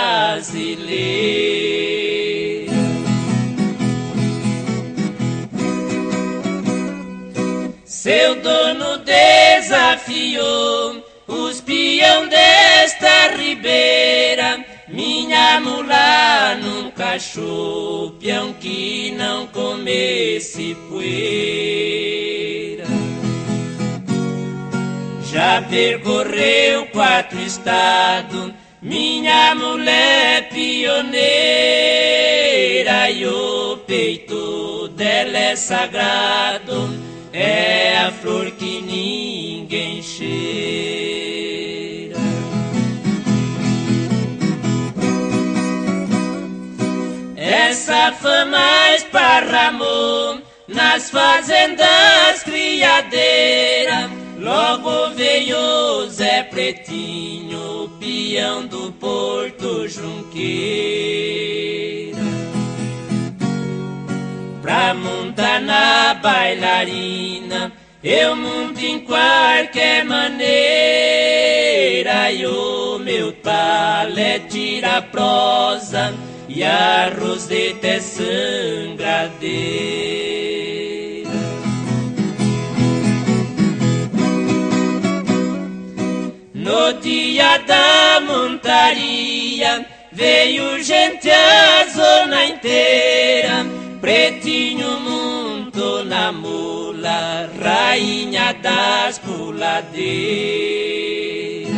brasileira. Seu dono desafiou os peão desta ribeira, minha mula nunca achou peão que não comesse poeira. Já percorreu quatro estados, minha mulher pioneira, e o peito dela é sagrado, é a flor que ninguém cheira. essa fama esparramou nas fazendas criadeiras. Logo veio Zé Pretinho, peão do Porto Junqueira, pra montar na bailarina. Eu monto em qualquer maneira, e o meu talé tira prosa e a roseta é sangradeira. No dia da montaria veio gente a zona inteira. Pretinho montou na mula, rainha das puladeiras.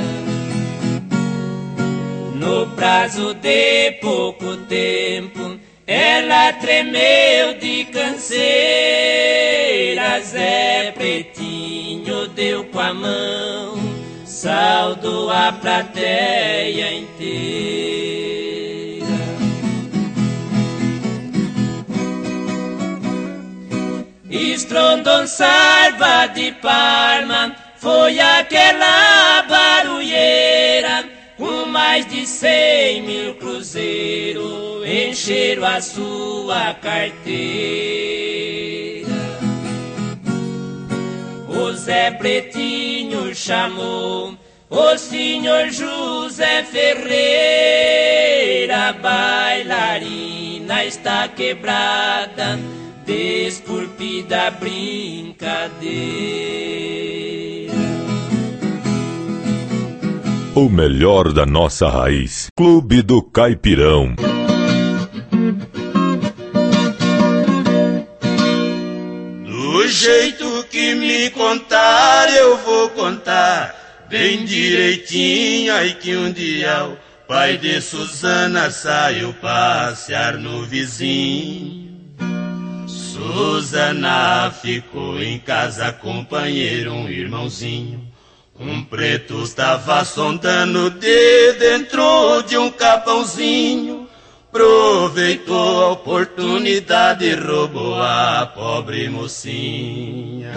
No prazo de pouco tempo, ela tremeu de canseira. Zé Pretinho deu com a mão, saudou a plateia inteira. Estrondou Sarva de Parma, foi aquela barulheira, com mais de cem mil cruzeiros, encheram a sua carteira. O Zé Pretinho chamou o senhor José Ferreira, bailarina está quebrada, desculpida a brincadeira. O melhor da nossa raiz. Clube do Caipirão. Do jeito que me contar, eu vou contar bem direitinho. Aí que um dia o pai de Suzana saiu passear no vizinho. Suzana ficou em casa, companheiro, um irmãozinho. Um preto estava sondando de dentro de um capãozinho. Aproveitou a oportunidade e roubou a pobre mocinha.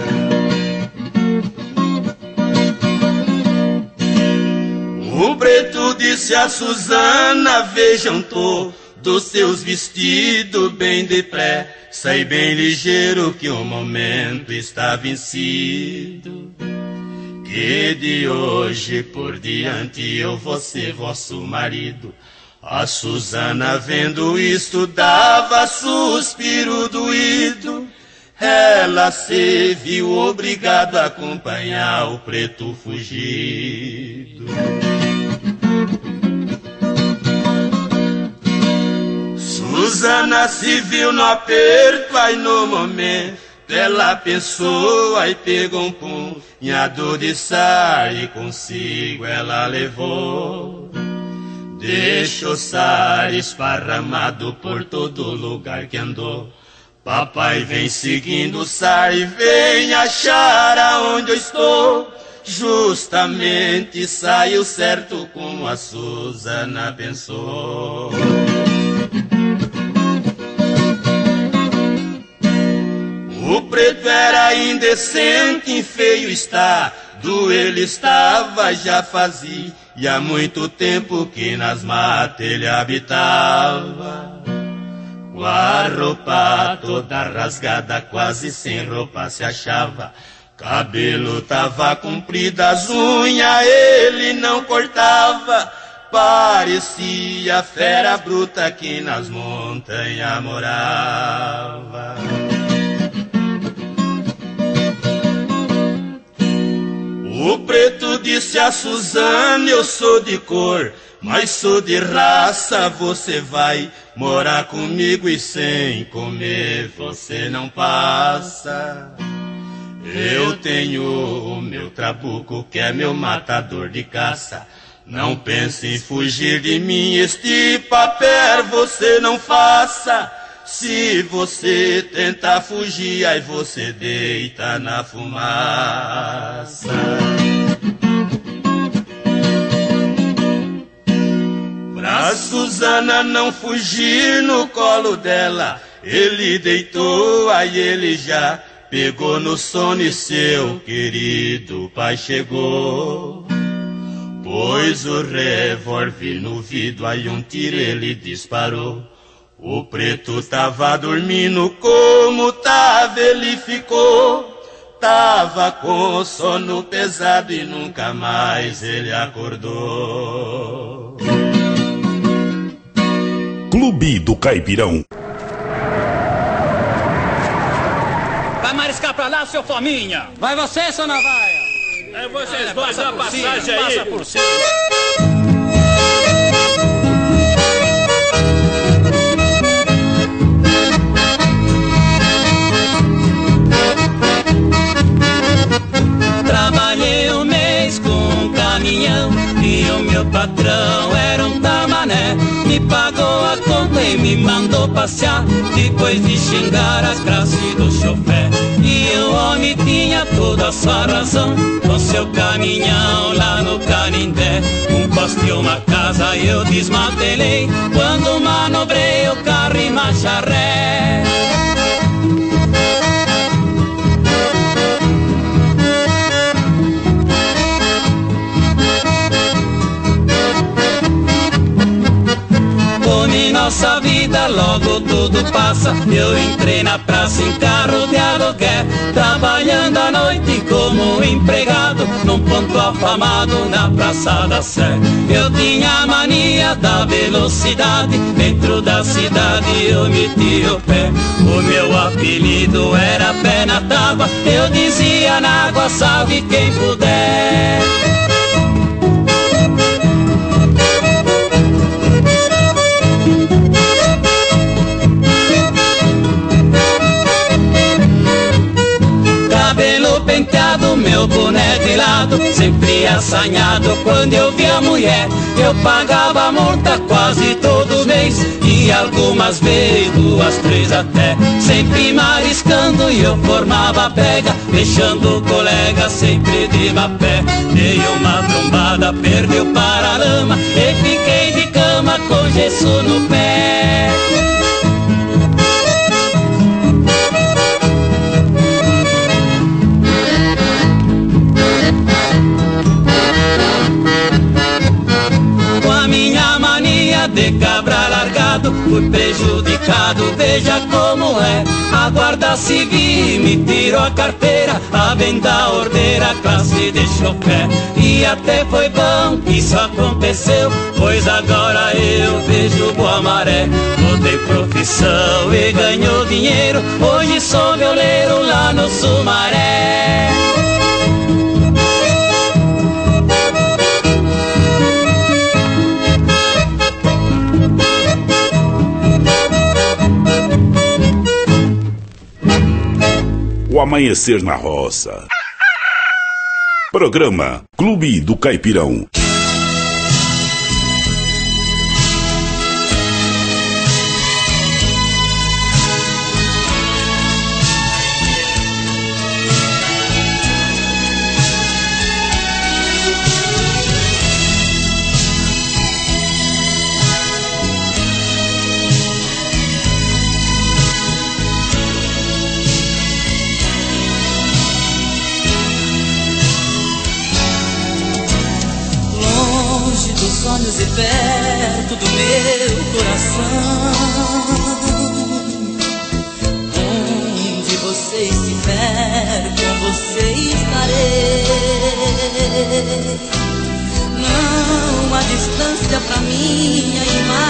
O preto disse a Suzana: vejam todos seus vestidos bem depressa e bem ligeiro, que o momento está vencido. Que de hoje por diante eu vou ser vosso marido. A Suzana, vendo isto, dava suspiro doído. Ela se viu obrigada a acompanhar o preto fugido. Suzana se viu no aperto, aí no momento ela pensou, aí pegou um punhado de sal e consigo ela levou. Deixou sal esparramado por todo lugar que andou. Papai vem seguindo o sal e vem achar aonde eu estou. Justamente saiu certo como a Suzana pensou. O preto era indecente, em feio estado ele estava, já fazia há muito tempo que nas matas ele habitava. Com a roupa toda rasgada, quase sem roupa se achava. Cabelo tava comprido, as unhas ele não cortava. Parecia fera bruta que nas montanhas morava. O preto disse a Suzana: eu sou de cor, mas sou de raça. Você vai morar comigo e sem comer você não passa. Eu tenho o meu trabuco, que é meu matador de caça. Não pense em fugir de mim, este papel você não faça. Se você tentar fugir, aí você deita na fumaça. Pra Pra Susana não fugir no colo dela, ele deitou, aí ele já pegou no sono e seu querido pai chegou. Pôs o revólver no vidro, aí um tiro ele disparou. O preto tava dormindo, como tava ele ficou. Tava com sono pesado e nunca mais ele acordou. Clube do Caipirão. Vai mariscar pra lá, seu fominha. Vai você, seu navalha. É vocês dois, passa a por passagem cima, aí. Passa por cima. Trabalhei um mês com um caminhão e o meu patrão era um tamané. Me pagou a conta e me mandou passear, depois de xingar as classes do chofé. E o homem tinha toda a sua razão, com seu caminhão lá no Canindé. Um poste e uma casa eu desmantelei, quando manobrei o carro em marcha ré. Nossa vida logo tudo passa. Eu entrei na praça em carro de aluguel, trabalhando à noite como empregado num ponto afamado na Praça da Sé. Eu tinha a mania da velocidade, dentro da cidade eu meti o pé. O meu apelido era Pé na Tábua, eu dizia na água salve quem puder. Penteado, meu boné de lado, sempre assanhado quando eu vi a mulher. Eu pagava a multa quase todo mês, e algumas vezes duas, três até. Sempre mariscando e eu formava pega, deixando o colega sempre de má pé. Dei uma trombada, perdi o paralama e fiquei de cama com gesso no pé. De cabra largado, fui prejudicado, veja como é. A guarda civil me tirou a carteira, a venda ordeira, classe de chofé. E até foi bom que isso aconteceu, pois agora eu vejo boa maré. Mudei profissão e ganhou dinheiro, hoje sou violeiro lá no Sumaré. O Amanhecer na Roça. Programa Clube do Caipirão. Sonhos e perto do meu coração, onde você estiver, com você estarei. Não há distância pra minha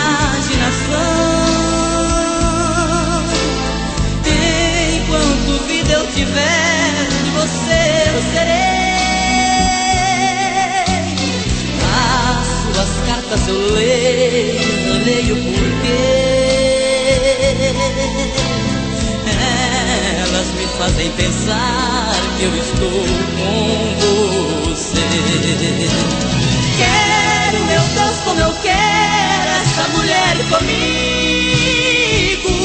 imaginação. Enquanto vida eu tiver, de você eu serei. As cartas eu leio, leio porque elas me fazem pensar que eu estou com você. Quero, meu Deus, como eu quero essa mulher comigo.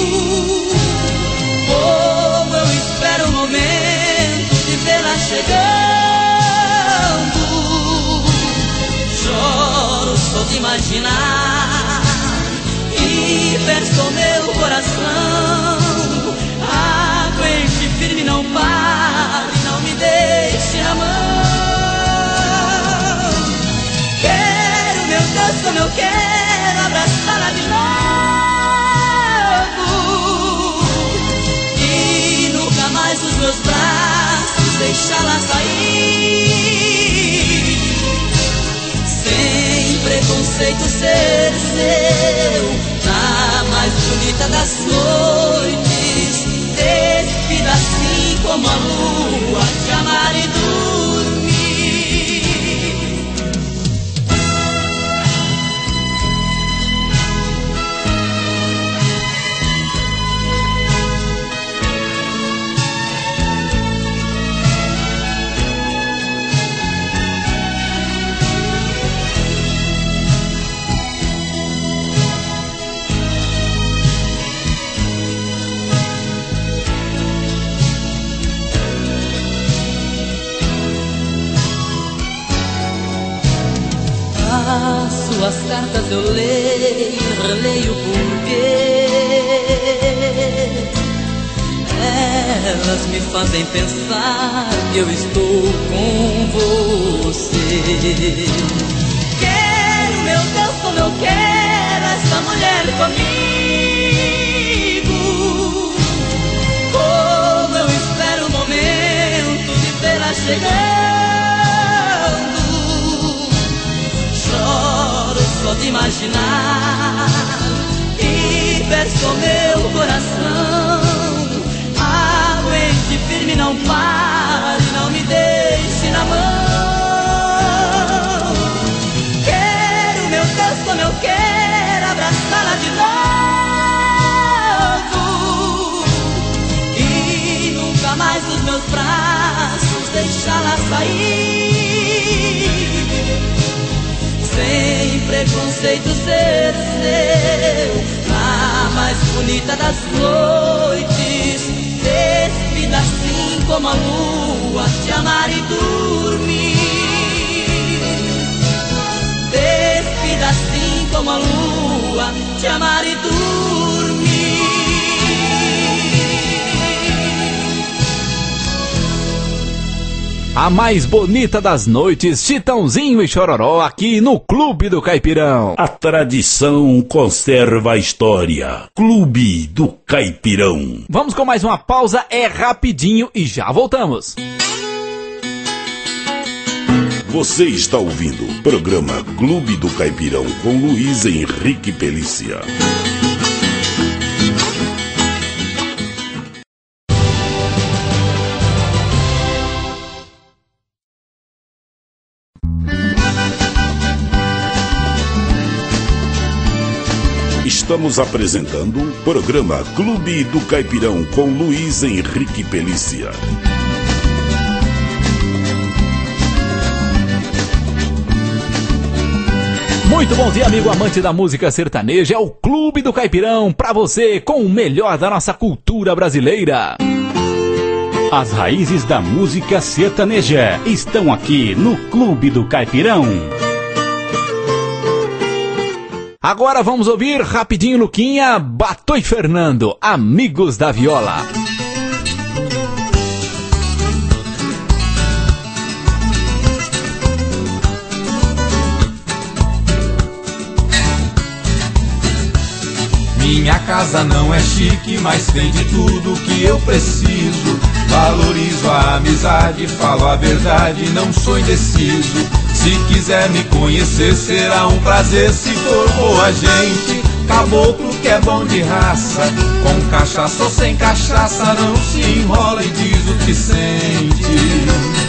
Como eu espero o momento de vê-la chegando. Choro só de imaginar coração. Aguente firme, não pare, não me deixe na mão. Quero, meu Deus, como eu quero abraçá-la de novo e nunca mais os meus braços deixá-la sair. Sem preconceito ser seu, na mais bonita das noites, despida assim como a lua, te amar e dormir. As suas cartas eu leio, releio porque elas me fazem pensar que eu estou com você. Quero, meu Deus, como eu quero essa mulher comigo. Como eu espero o momento de vê-la chegando. Choro só de imaginar e verso meu coração. Aguente firme, não pare, não me deixe na mão. Quero, meu Deus, como eu quero abraçá-la de novo e nunca mais os meus braços deixá-la sair. Sem preconceito ser seu, na mais bonita das noites, despida assim como a lua, te amar e dormir. Despida assim como a lua, te amar e dormir. A mais bonita das noites, Chitãozinho e Chororó, aqui no Clube do Caipirão. A tradição conserva a história. Clube do Caipirão. Vamos com mais uma pausa, é rapidinho e já voltamos. Você está ouvindo o programa Clube do Caipirão com Luiz Henrique Pelícia. Estamos apresentando o programa Clube do Caipirão com Luiz Henrique Pelícia. Muito bom dia, amigo amante da música sertaneja. É o Clube do Caipirão pra você com o melhor da nossa cultura brasileira. As raízes da música sertaneja estão aqui no Clube do Caipirão. Agora vamos ouvir rapidinho, Luquinha, Batô e Fernando, Amigos da Viola. Minha casa não é chique, mas tem de tudo que eu preciso. Valorizo a amizade, falo a verdade, não sou indeciso. Se quiser me conhecer, será um prazer se for boa gente. Caboclo que é bom de raça, com cachaça ou sem cachaça, não se enrola e diz o que sente.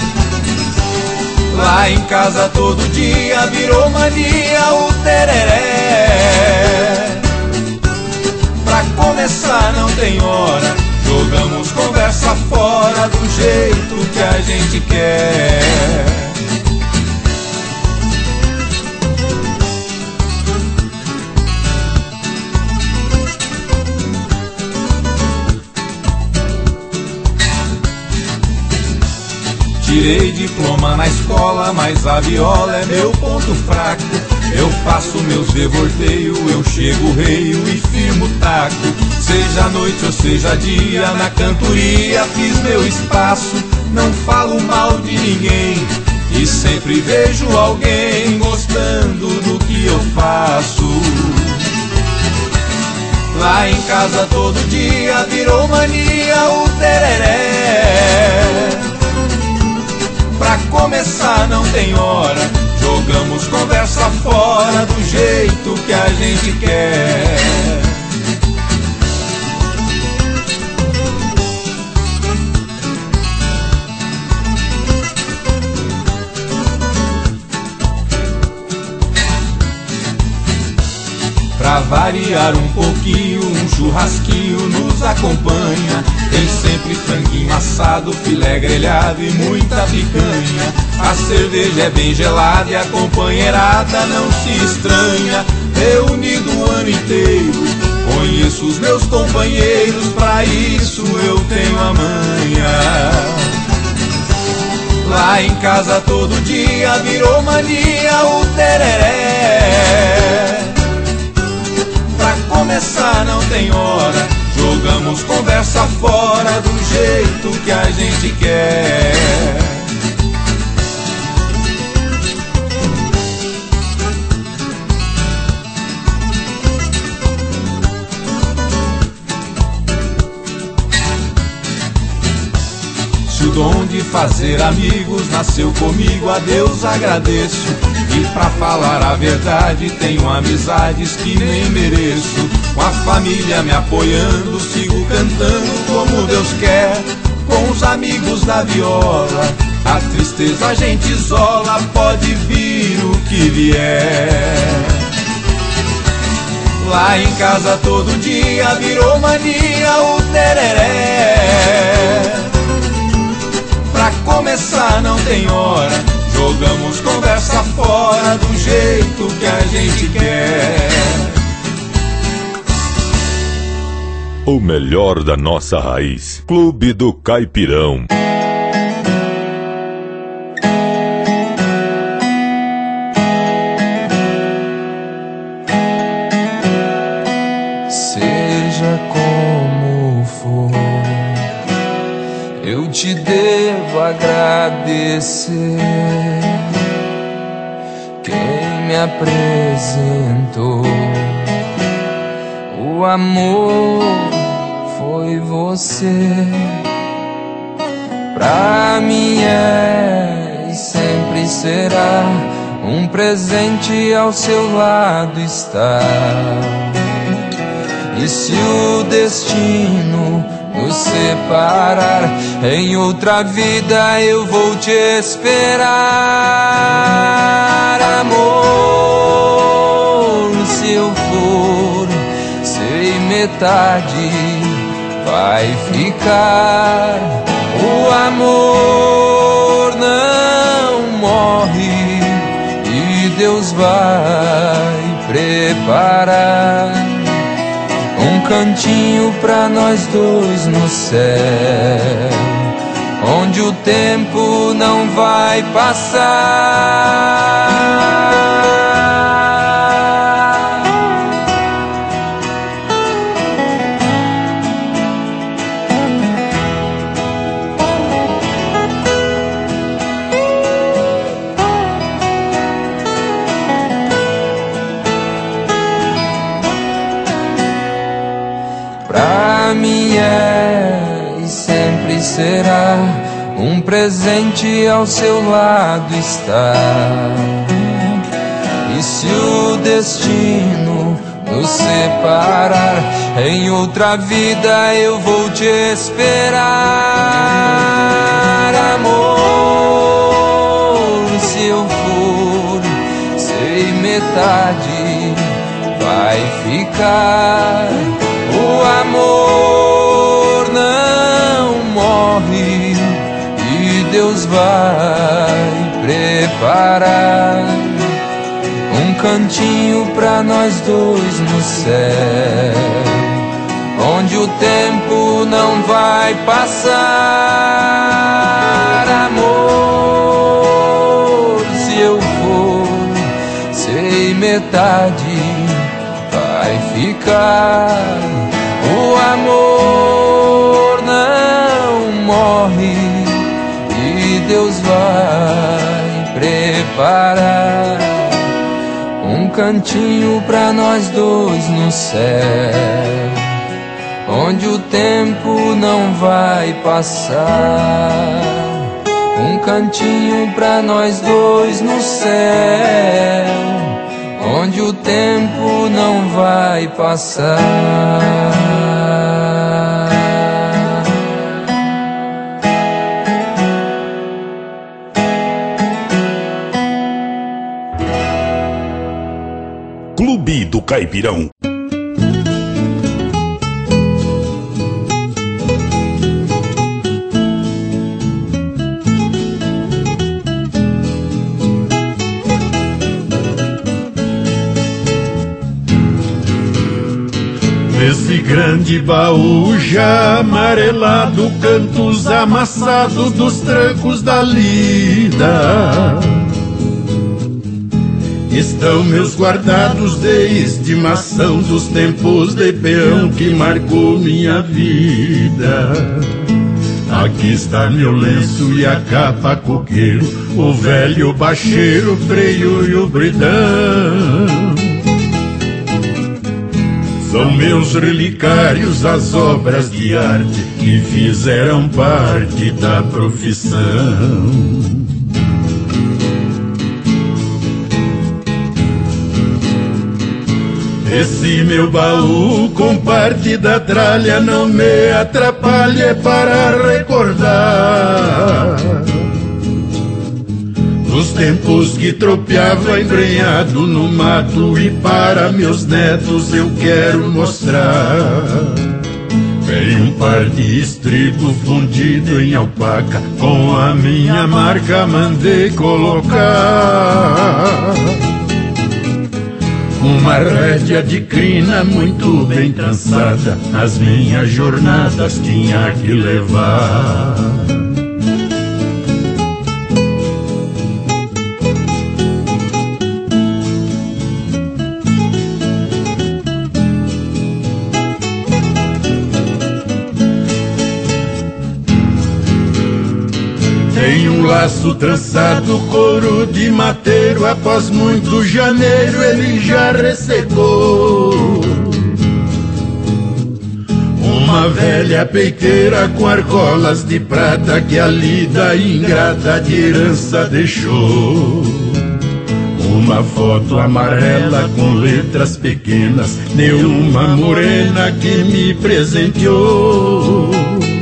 Lá em casa todo dia virou mania o tereré. Pra começar não tem hora, jogamos conversa fora do jeito que a gente quer. Tirei diploma na escola, mas a viola é meu ponto fraco. Eu faço meus revolteios, eu chego reio e firmo o taco. Seja noite ou seja dia, na cantoria fiz meu espaço. Não falo mal de ninguém e sempre vejo alguém gostando do que eu faço. Lá em casa todo dia virou mania o tereré. Pra começar não tem hora, jogamos conversa fora do jeito que a gente quer. Pra variar um pouquinho, um churrasquinho nos acompanha. Tem sempre franguinho assado, filé grelhado e muita picanha. A cerveja é bem gelada e a companheirada não se estranha. Reunido o ano inteiro, conheço os meus companheiros, pra isso eu tenho a manha. Lá em casa todo dia virou mania o tereré. Pra começar não tem hora, jogamos conversa fora do jeito que a gente quer. Se o dom de fazer amigos nasceu comigo, a Deus agradeço. E pra falar a verdade, tenho amizades que nem mereço. Com a família me apoiando, sigo cantando como Deus quer. Com os amigos da viola, a tristeza a gente isola, pode vir o que vier. Lá em casa todo dia virou mania o tereré. Pra começar não tem hora, jogamos conversa fora do jeito que a gente quer. O melhor da nossa raiz. Clube do Caipirão. Seja como for, eu te devo agradecer. Quem me apresentou o amor foi você. Pra mim é e sempre será um presente ao seu lado estar. E se o destino nos separar, em outra vida eu vou te esperar. Amor, se eu for, sei metade vai ficar. O amor não morre e Deus vai preparar um cantinho pra nós dois no céu, onde o tempo não vai passar. Pra mim é e sempre será um presente ao seu lado estar. E se o destino nos separar, em outra vida eu vou te esperar. Amor, se eu for, sei metade vai ficar. O amor não morre e Deus vai preparar um cantinho pra nós dois no céu, onde o tempo não vai passar. Amor, se eu for, sei metade vai ficar. O amor não morre e Deus vai preparar um cantinho pra nós dois no céu, onde o tempo não vai passar. Um cantinho pra nós dois no céu, onde o tempo não vai passar. Clube do Caipirão. Nesse grande baú já amarelado, cantos amassados dos trancos da lida, estão meus guardados de estimação dos tempos de peão que marcou minha vida. Aqui está meu lenço e a capa coqueiro, o velho bacheiro, o freio e o bridão. São meus relicários as obras de arte que fizeram parte da profissão. Esse meu baú com parte da tralha não me atrapalha para recordar dos tempos que tropeava embrenhado no mato, e para meus netos eu quero mostrar. Tem um par de estribo fundido em alpaca, com a minha marca mandei colocar. Uma rédea de crina muito bem trançada, nas minhas jornadas tinha que levar. Tem um laço trançado, couro de mateiro, após muito janeiro ele já ressecou. Uma velha peiteira com argolas de prata que a lida ingrata de herança deixou. Uma foto amarela com letras pequenas de uma morena que me presenteou.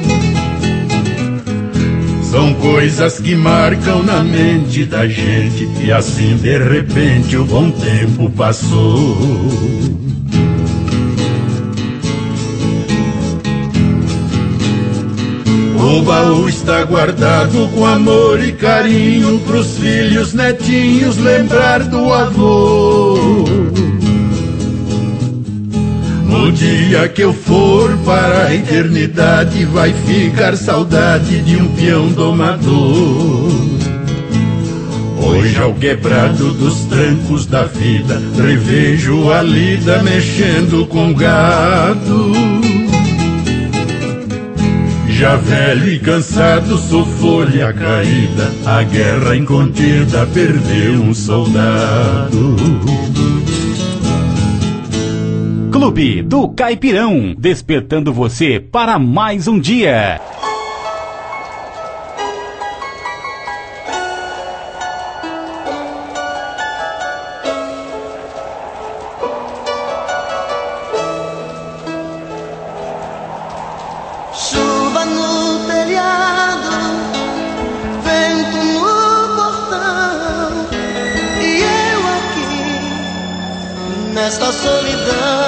São coisas que marcam na mente da gente, e assim de repente o bom tempo passou. O baú está guardado com amor e carinho, pros filhos, netinhos lembrar do avô. No dia que eu for para a eternidade, vai ficar saudade de um peão domador. Hoje ao quebrado dos trancos da vida, revejo a lida mexendo com gado. Já velho e cansado, sou folha caída, a guerra incontida perdeu um soldado. Clube do Caipirão, despertando você para mais um dia. Chuva no telhado, vento no portão, e eu aqui nesta solidão.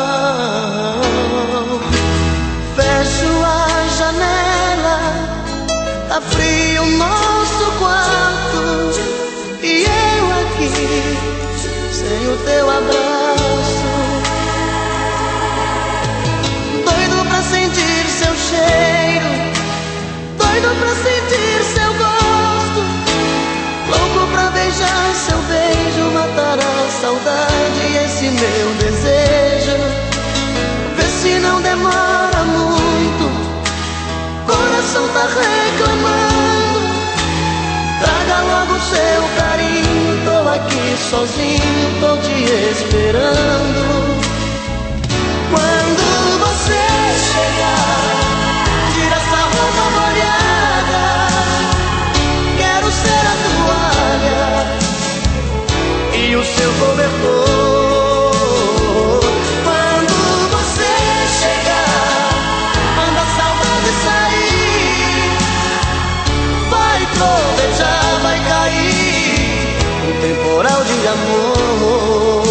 Tá frio o nosso quarto, e eu aqui sem o teu abraço. Doido pra sentir seu cheiro, doido pra sentir seu gosto, louco pra beijar seu beijo, matar a saudade. esse meu desejo. Vê se não demora muito, coração tá reclamando. Traga logo seu carinho, tô aqui sozinho, tô te esperando. Quando você chegar, tira essa roupa molhada, quero ser a toalha e o seu cobertor. Quando você chegar, manda a saudade sair, vai trovejar, vai cair um temporal de amor.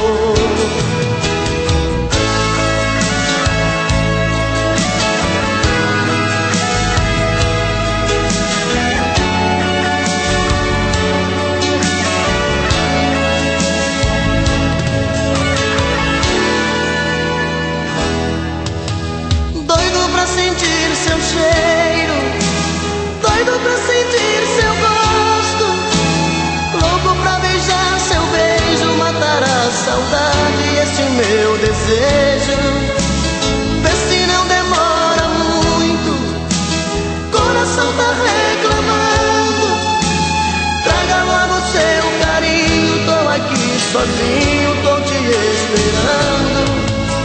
Sentir seu cheiro, doido pra sentir seu gosto, louco pra beijar seu beijo, matar a saudade, esse meu desejo. Vê se não demora muito, coração tá reclamando. Traga logo seu carinho, tô aqui sozinho, tô te esperando.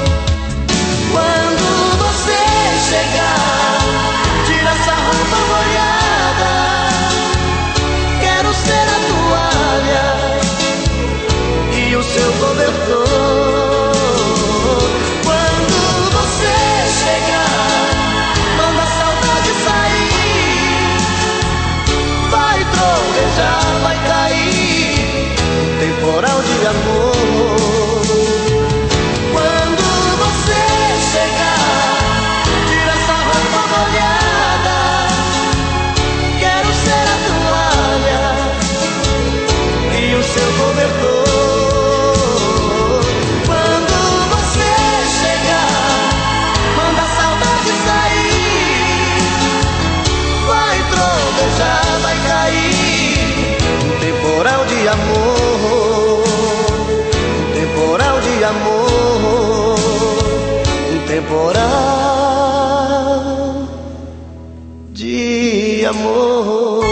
Quando você chegar, tira essa roupa molhada, quero ser a toalha e o seu cobertor. Quando você chegar, manda a saudade sair, vai trovejar, vai cair um temporal de amor. Temporal de amor.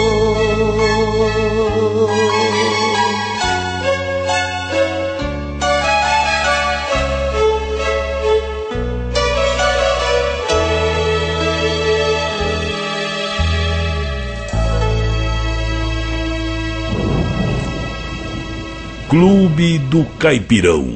Clube do Caipirão.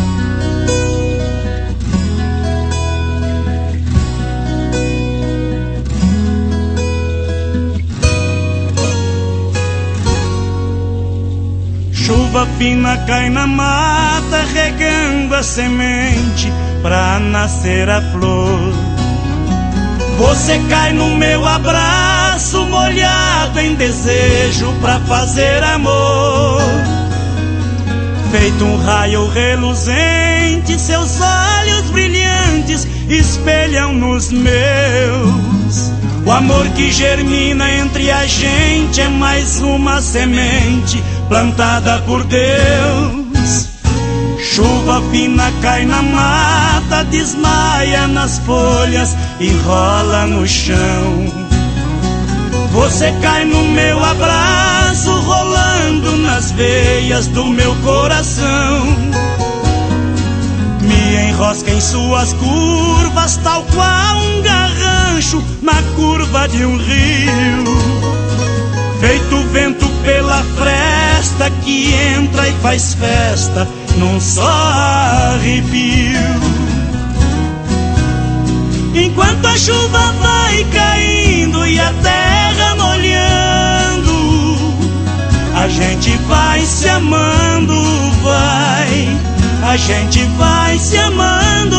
Chuva fina cai na mata, regando a semente pra nascer a flor. Você cai no meu abraço, molhado em desejo pra fazer amor. Feito um raio reluzente, seus olhos brilhantes espelham nos meus. O amor que germina entre a gente é mais uma semente plantada por Deus. Chuva fina cai na mata, desmaia nas folhas e rola no chão. Você cai no meu abraço, rolando nas veias do meu coração. Me enrosca em suas curvas, tal qual um garrancho na curva de um rio. Feito vento pela fresta que entra e faz festa num só arrepio. Enquanto a chuva vai caindo e a terra molhando, a gente vai se amando, vai, a gente vai se amando.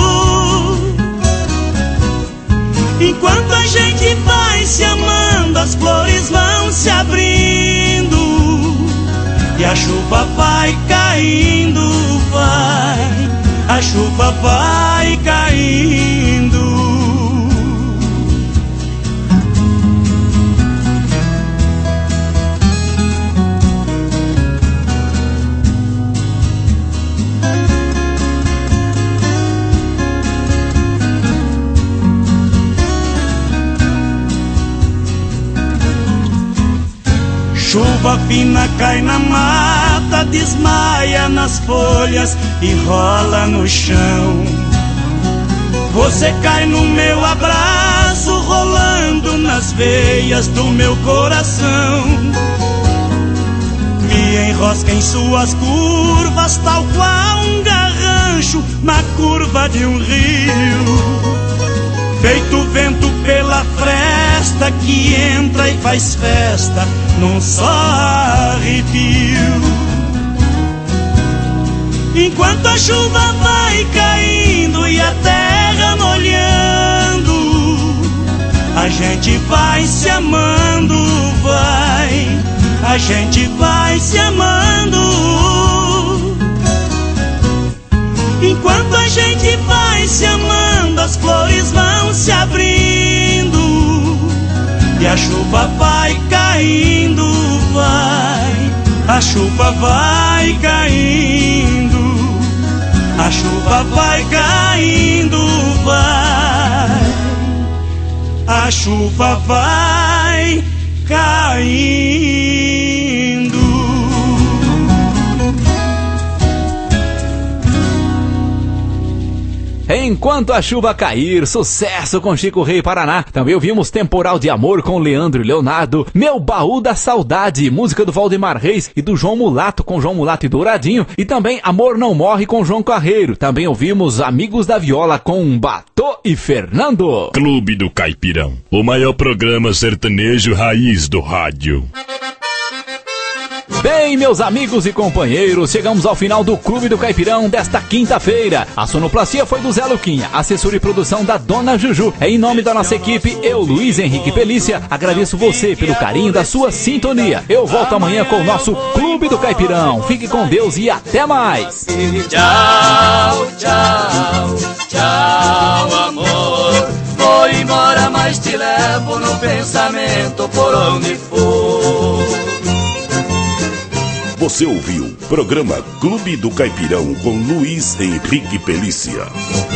Enquanto a gente vai se amando, as flores vão se abrindo e a chuva vai caindo, vai, a chuva vai caindo. Chuva fina cai na mata, desmaia nas folhas e rola no chão. Você cai no meu abraço, rolando nas veias do meu coração. Me enrosca em suas curvas, tal qual um garrancho na curva de um rio. Feito vento pela fresta que entra e faz festa num só arrepio. Enquanto a chuva vai caindo e a terra molhando, a gente vai se amando, vai, a gente vai se amando. Enquanto a gente vai se amando, as flores vão se abrindo e a chuva vai caindo, vai, a chuva vai caindo, a chuva vai caindo, vai, a chuva vai caindo. Enquanto a chuva cair, sucesso com Chico Rei Paraná. Também ouvimos Temporal de Amor com Leandro e Leonardo, Meu Baú da Saudade, música do Valdemar Reis e do João Mulato com João Mulato e Douradinho, e também Amor Não Morre com João Carreiro. Também ouvimos Amigos da Viola com Batô e Fernando. Clube do Caipirão, o maior programa sertanejo raiz do rádio. Bem, meus amigos e companheiros, chegamos ao final do Clube do Caipirão desta quinta-feira. A sonoplastia foi do Zé Luquinha, assessora e produção da Dona Juju. Em nome da nossa equipe, eu, Luiz Henrique Pelícia, agradeço você pelo carinho da sua sintonia. Eu volto amanhã com o nosso Clube do Caipirão. Fique com Deus e até mais. Tchau, tchau, tchau, amor. Vou embora, mas te levo no pensamento por onde for. Você ouviu programa Clube do Caipirão com Luiz Henrique Pelícia.